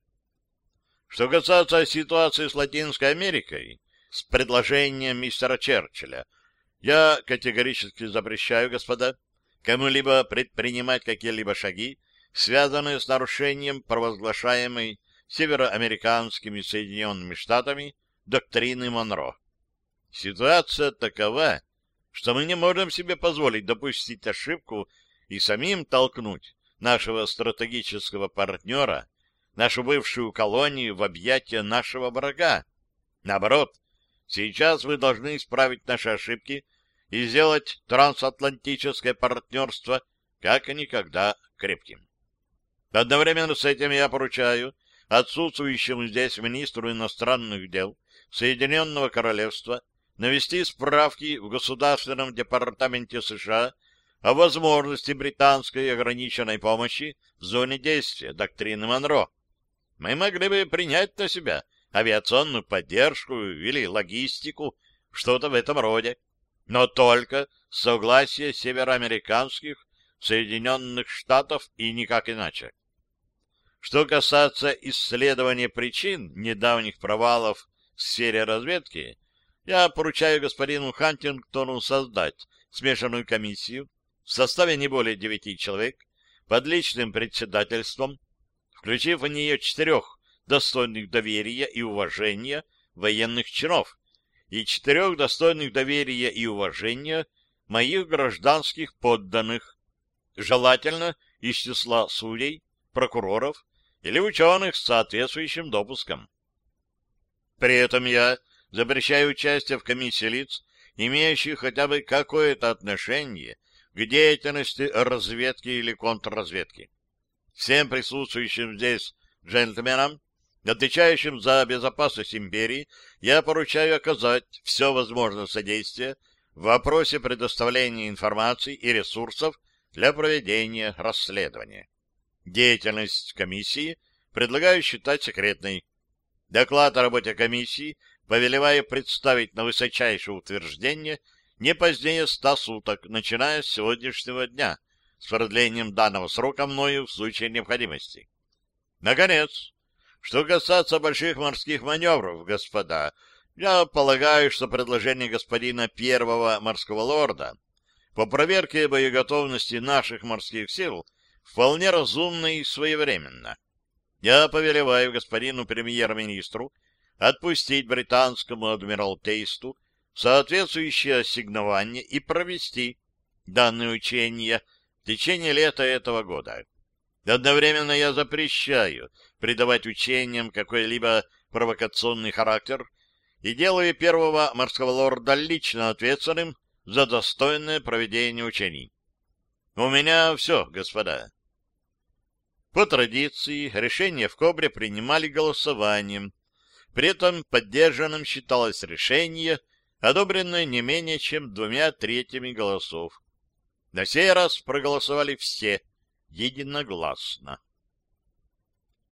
Что касается ситуации с Латинской Америкой, с предложением мистера Черчилля, я категорически запрещаю, господа, кому-либо предпринимать какие-либо шаги, связанные с нарушением провозглашаемой североамериканскими Соединенными Штатами доктрины Монро. Ситуация такова, что мы не можем себе позволить допустить ошибку и самим толкнуть нашего стратегического партнера, нашу бывшую колонию, в объятия нашего врага. Наоборот, сейчас вы должны исправить наши ошибки и сделать трансатлантическое партнерство как никогда крепким. Одновременно с этим я поручаю отсутствующему здесь министру иностранных дел Соединенного Королевства навести справки в Государственном департаменте США о возможности британской ограниченной помощи в зоне действия доктрины Монро. Мы могли бы принять на себя авиационную поддержку или логистику, что-то в этом роде, но только с согласия североамериканских Соединенных Штатов и никак иначе. Что касается исследования причин недавних провалов в сфере разведки, я поручаю господину Хантингтону создать смешанную комиссию в составе не более девяти человек под личным председательством, включив в нее четырех достойных доверия и уважения военных чинов и четырех достойных доверия и уважения моих гражданских подданных, желательно из числа судей, прокуроров или ученых с соответствующим допуском. При этом я запрещаю участие в комиссии лиц, имеющих хотя бы какое-то отношение к деятельности разведки или контрразведки. Всем присутствующим здесь джентльменам, отвечающим за безопасность империи, я поручаю оказать все возможное содействие в вопросе предоставления информации и ресурсов для проведения расследования. Деятельность комиссии предлагаю считать секретной. Доклад о работе комиссии повелеваю представить на высочайшее утверждение не позднее ста суток, начиная с сегодняшнего дня, с продлением данного срока мною в случае необходимости. Наконец, что касается больших морских маневров, господа, я полагаю, что предложение господина первого морского лорда по проверке боеготовности наших морских сил вполне разумно и своевременно. Я повелеваю господину премьер-министру отпустить британскому адмиралтейству соответствующее ассигнование и провести данные учения в течение лета этого года. Одновременно я запрещаю придавать учениям какой-либо провокационный характер и делаю первого морского лорда лично ответственным за достойное проведение учений. У меня все, господа. По традиции решение в Кобре принимали голосованием. При этом поддержанным считалось решение, одобренное не менее чем двумя третьими голосов. На сей раз проголосовали все единогласно.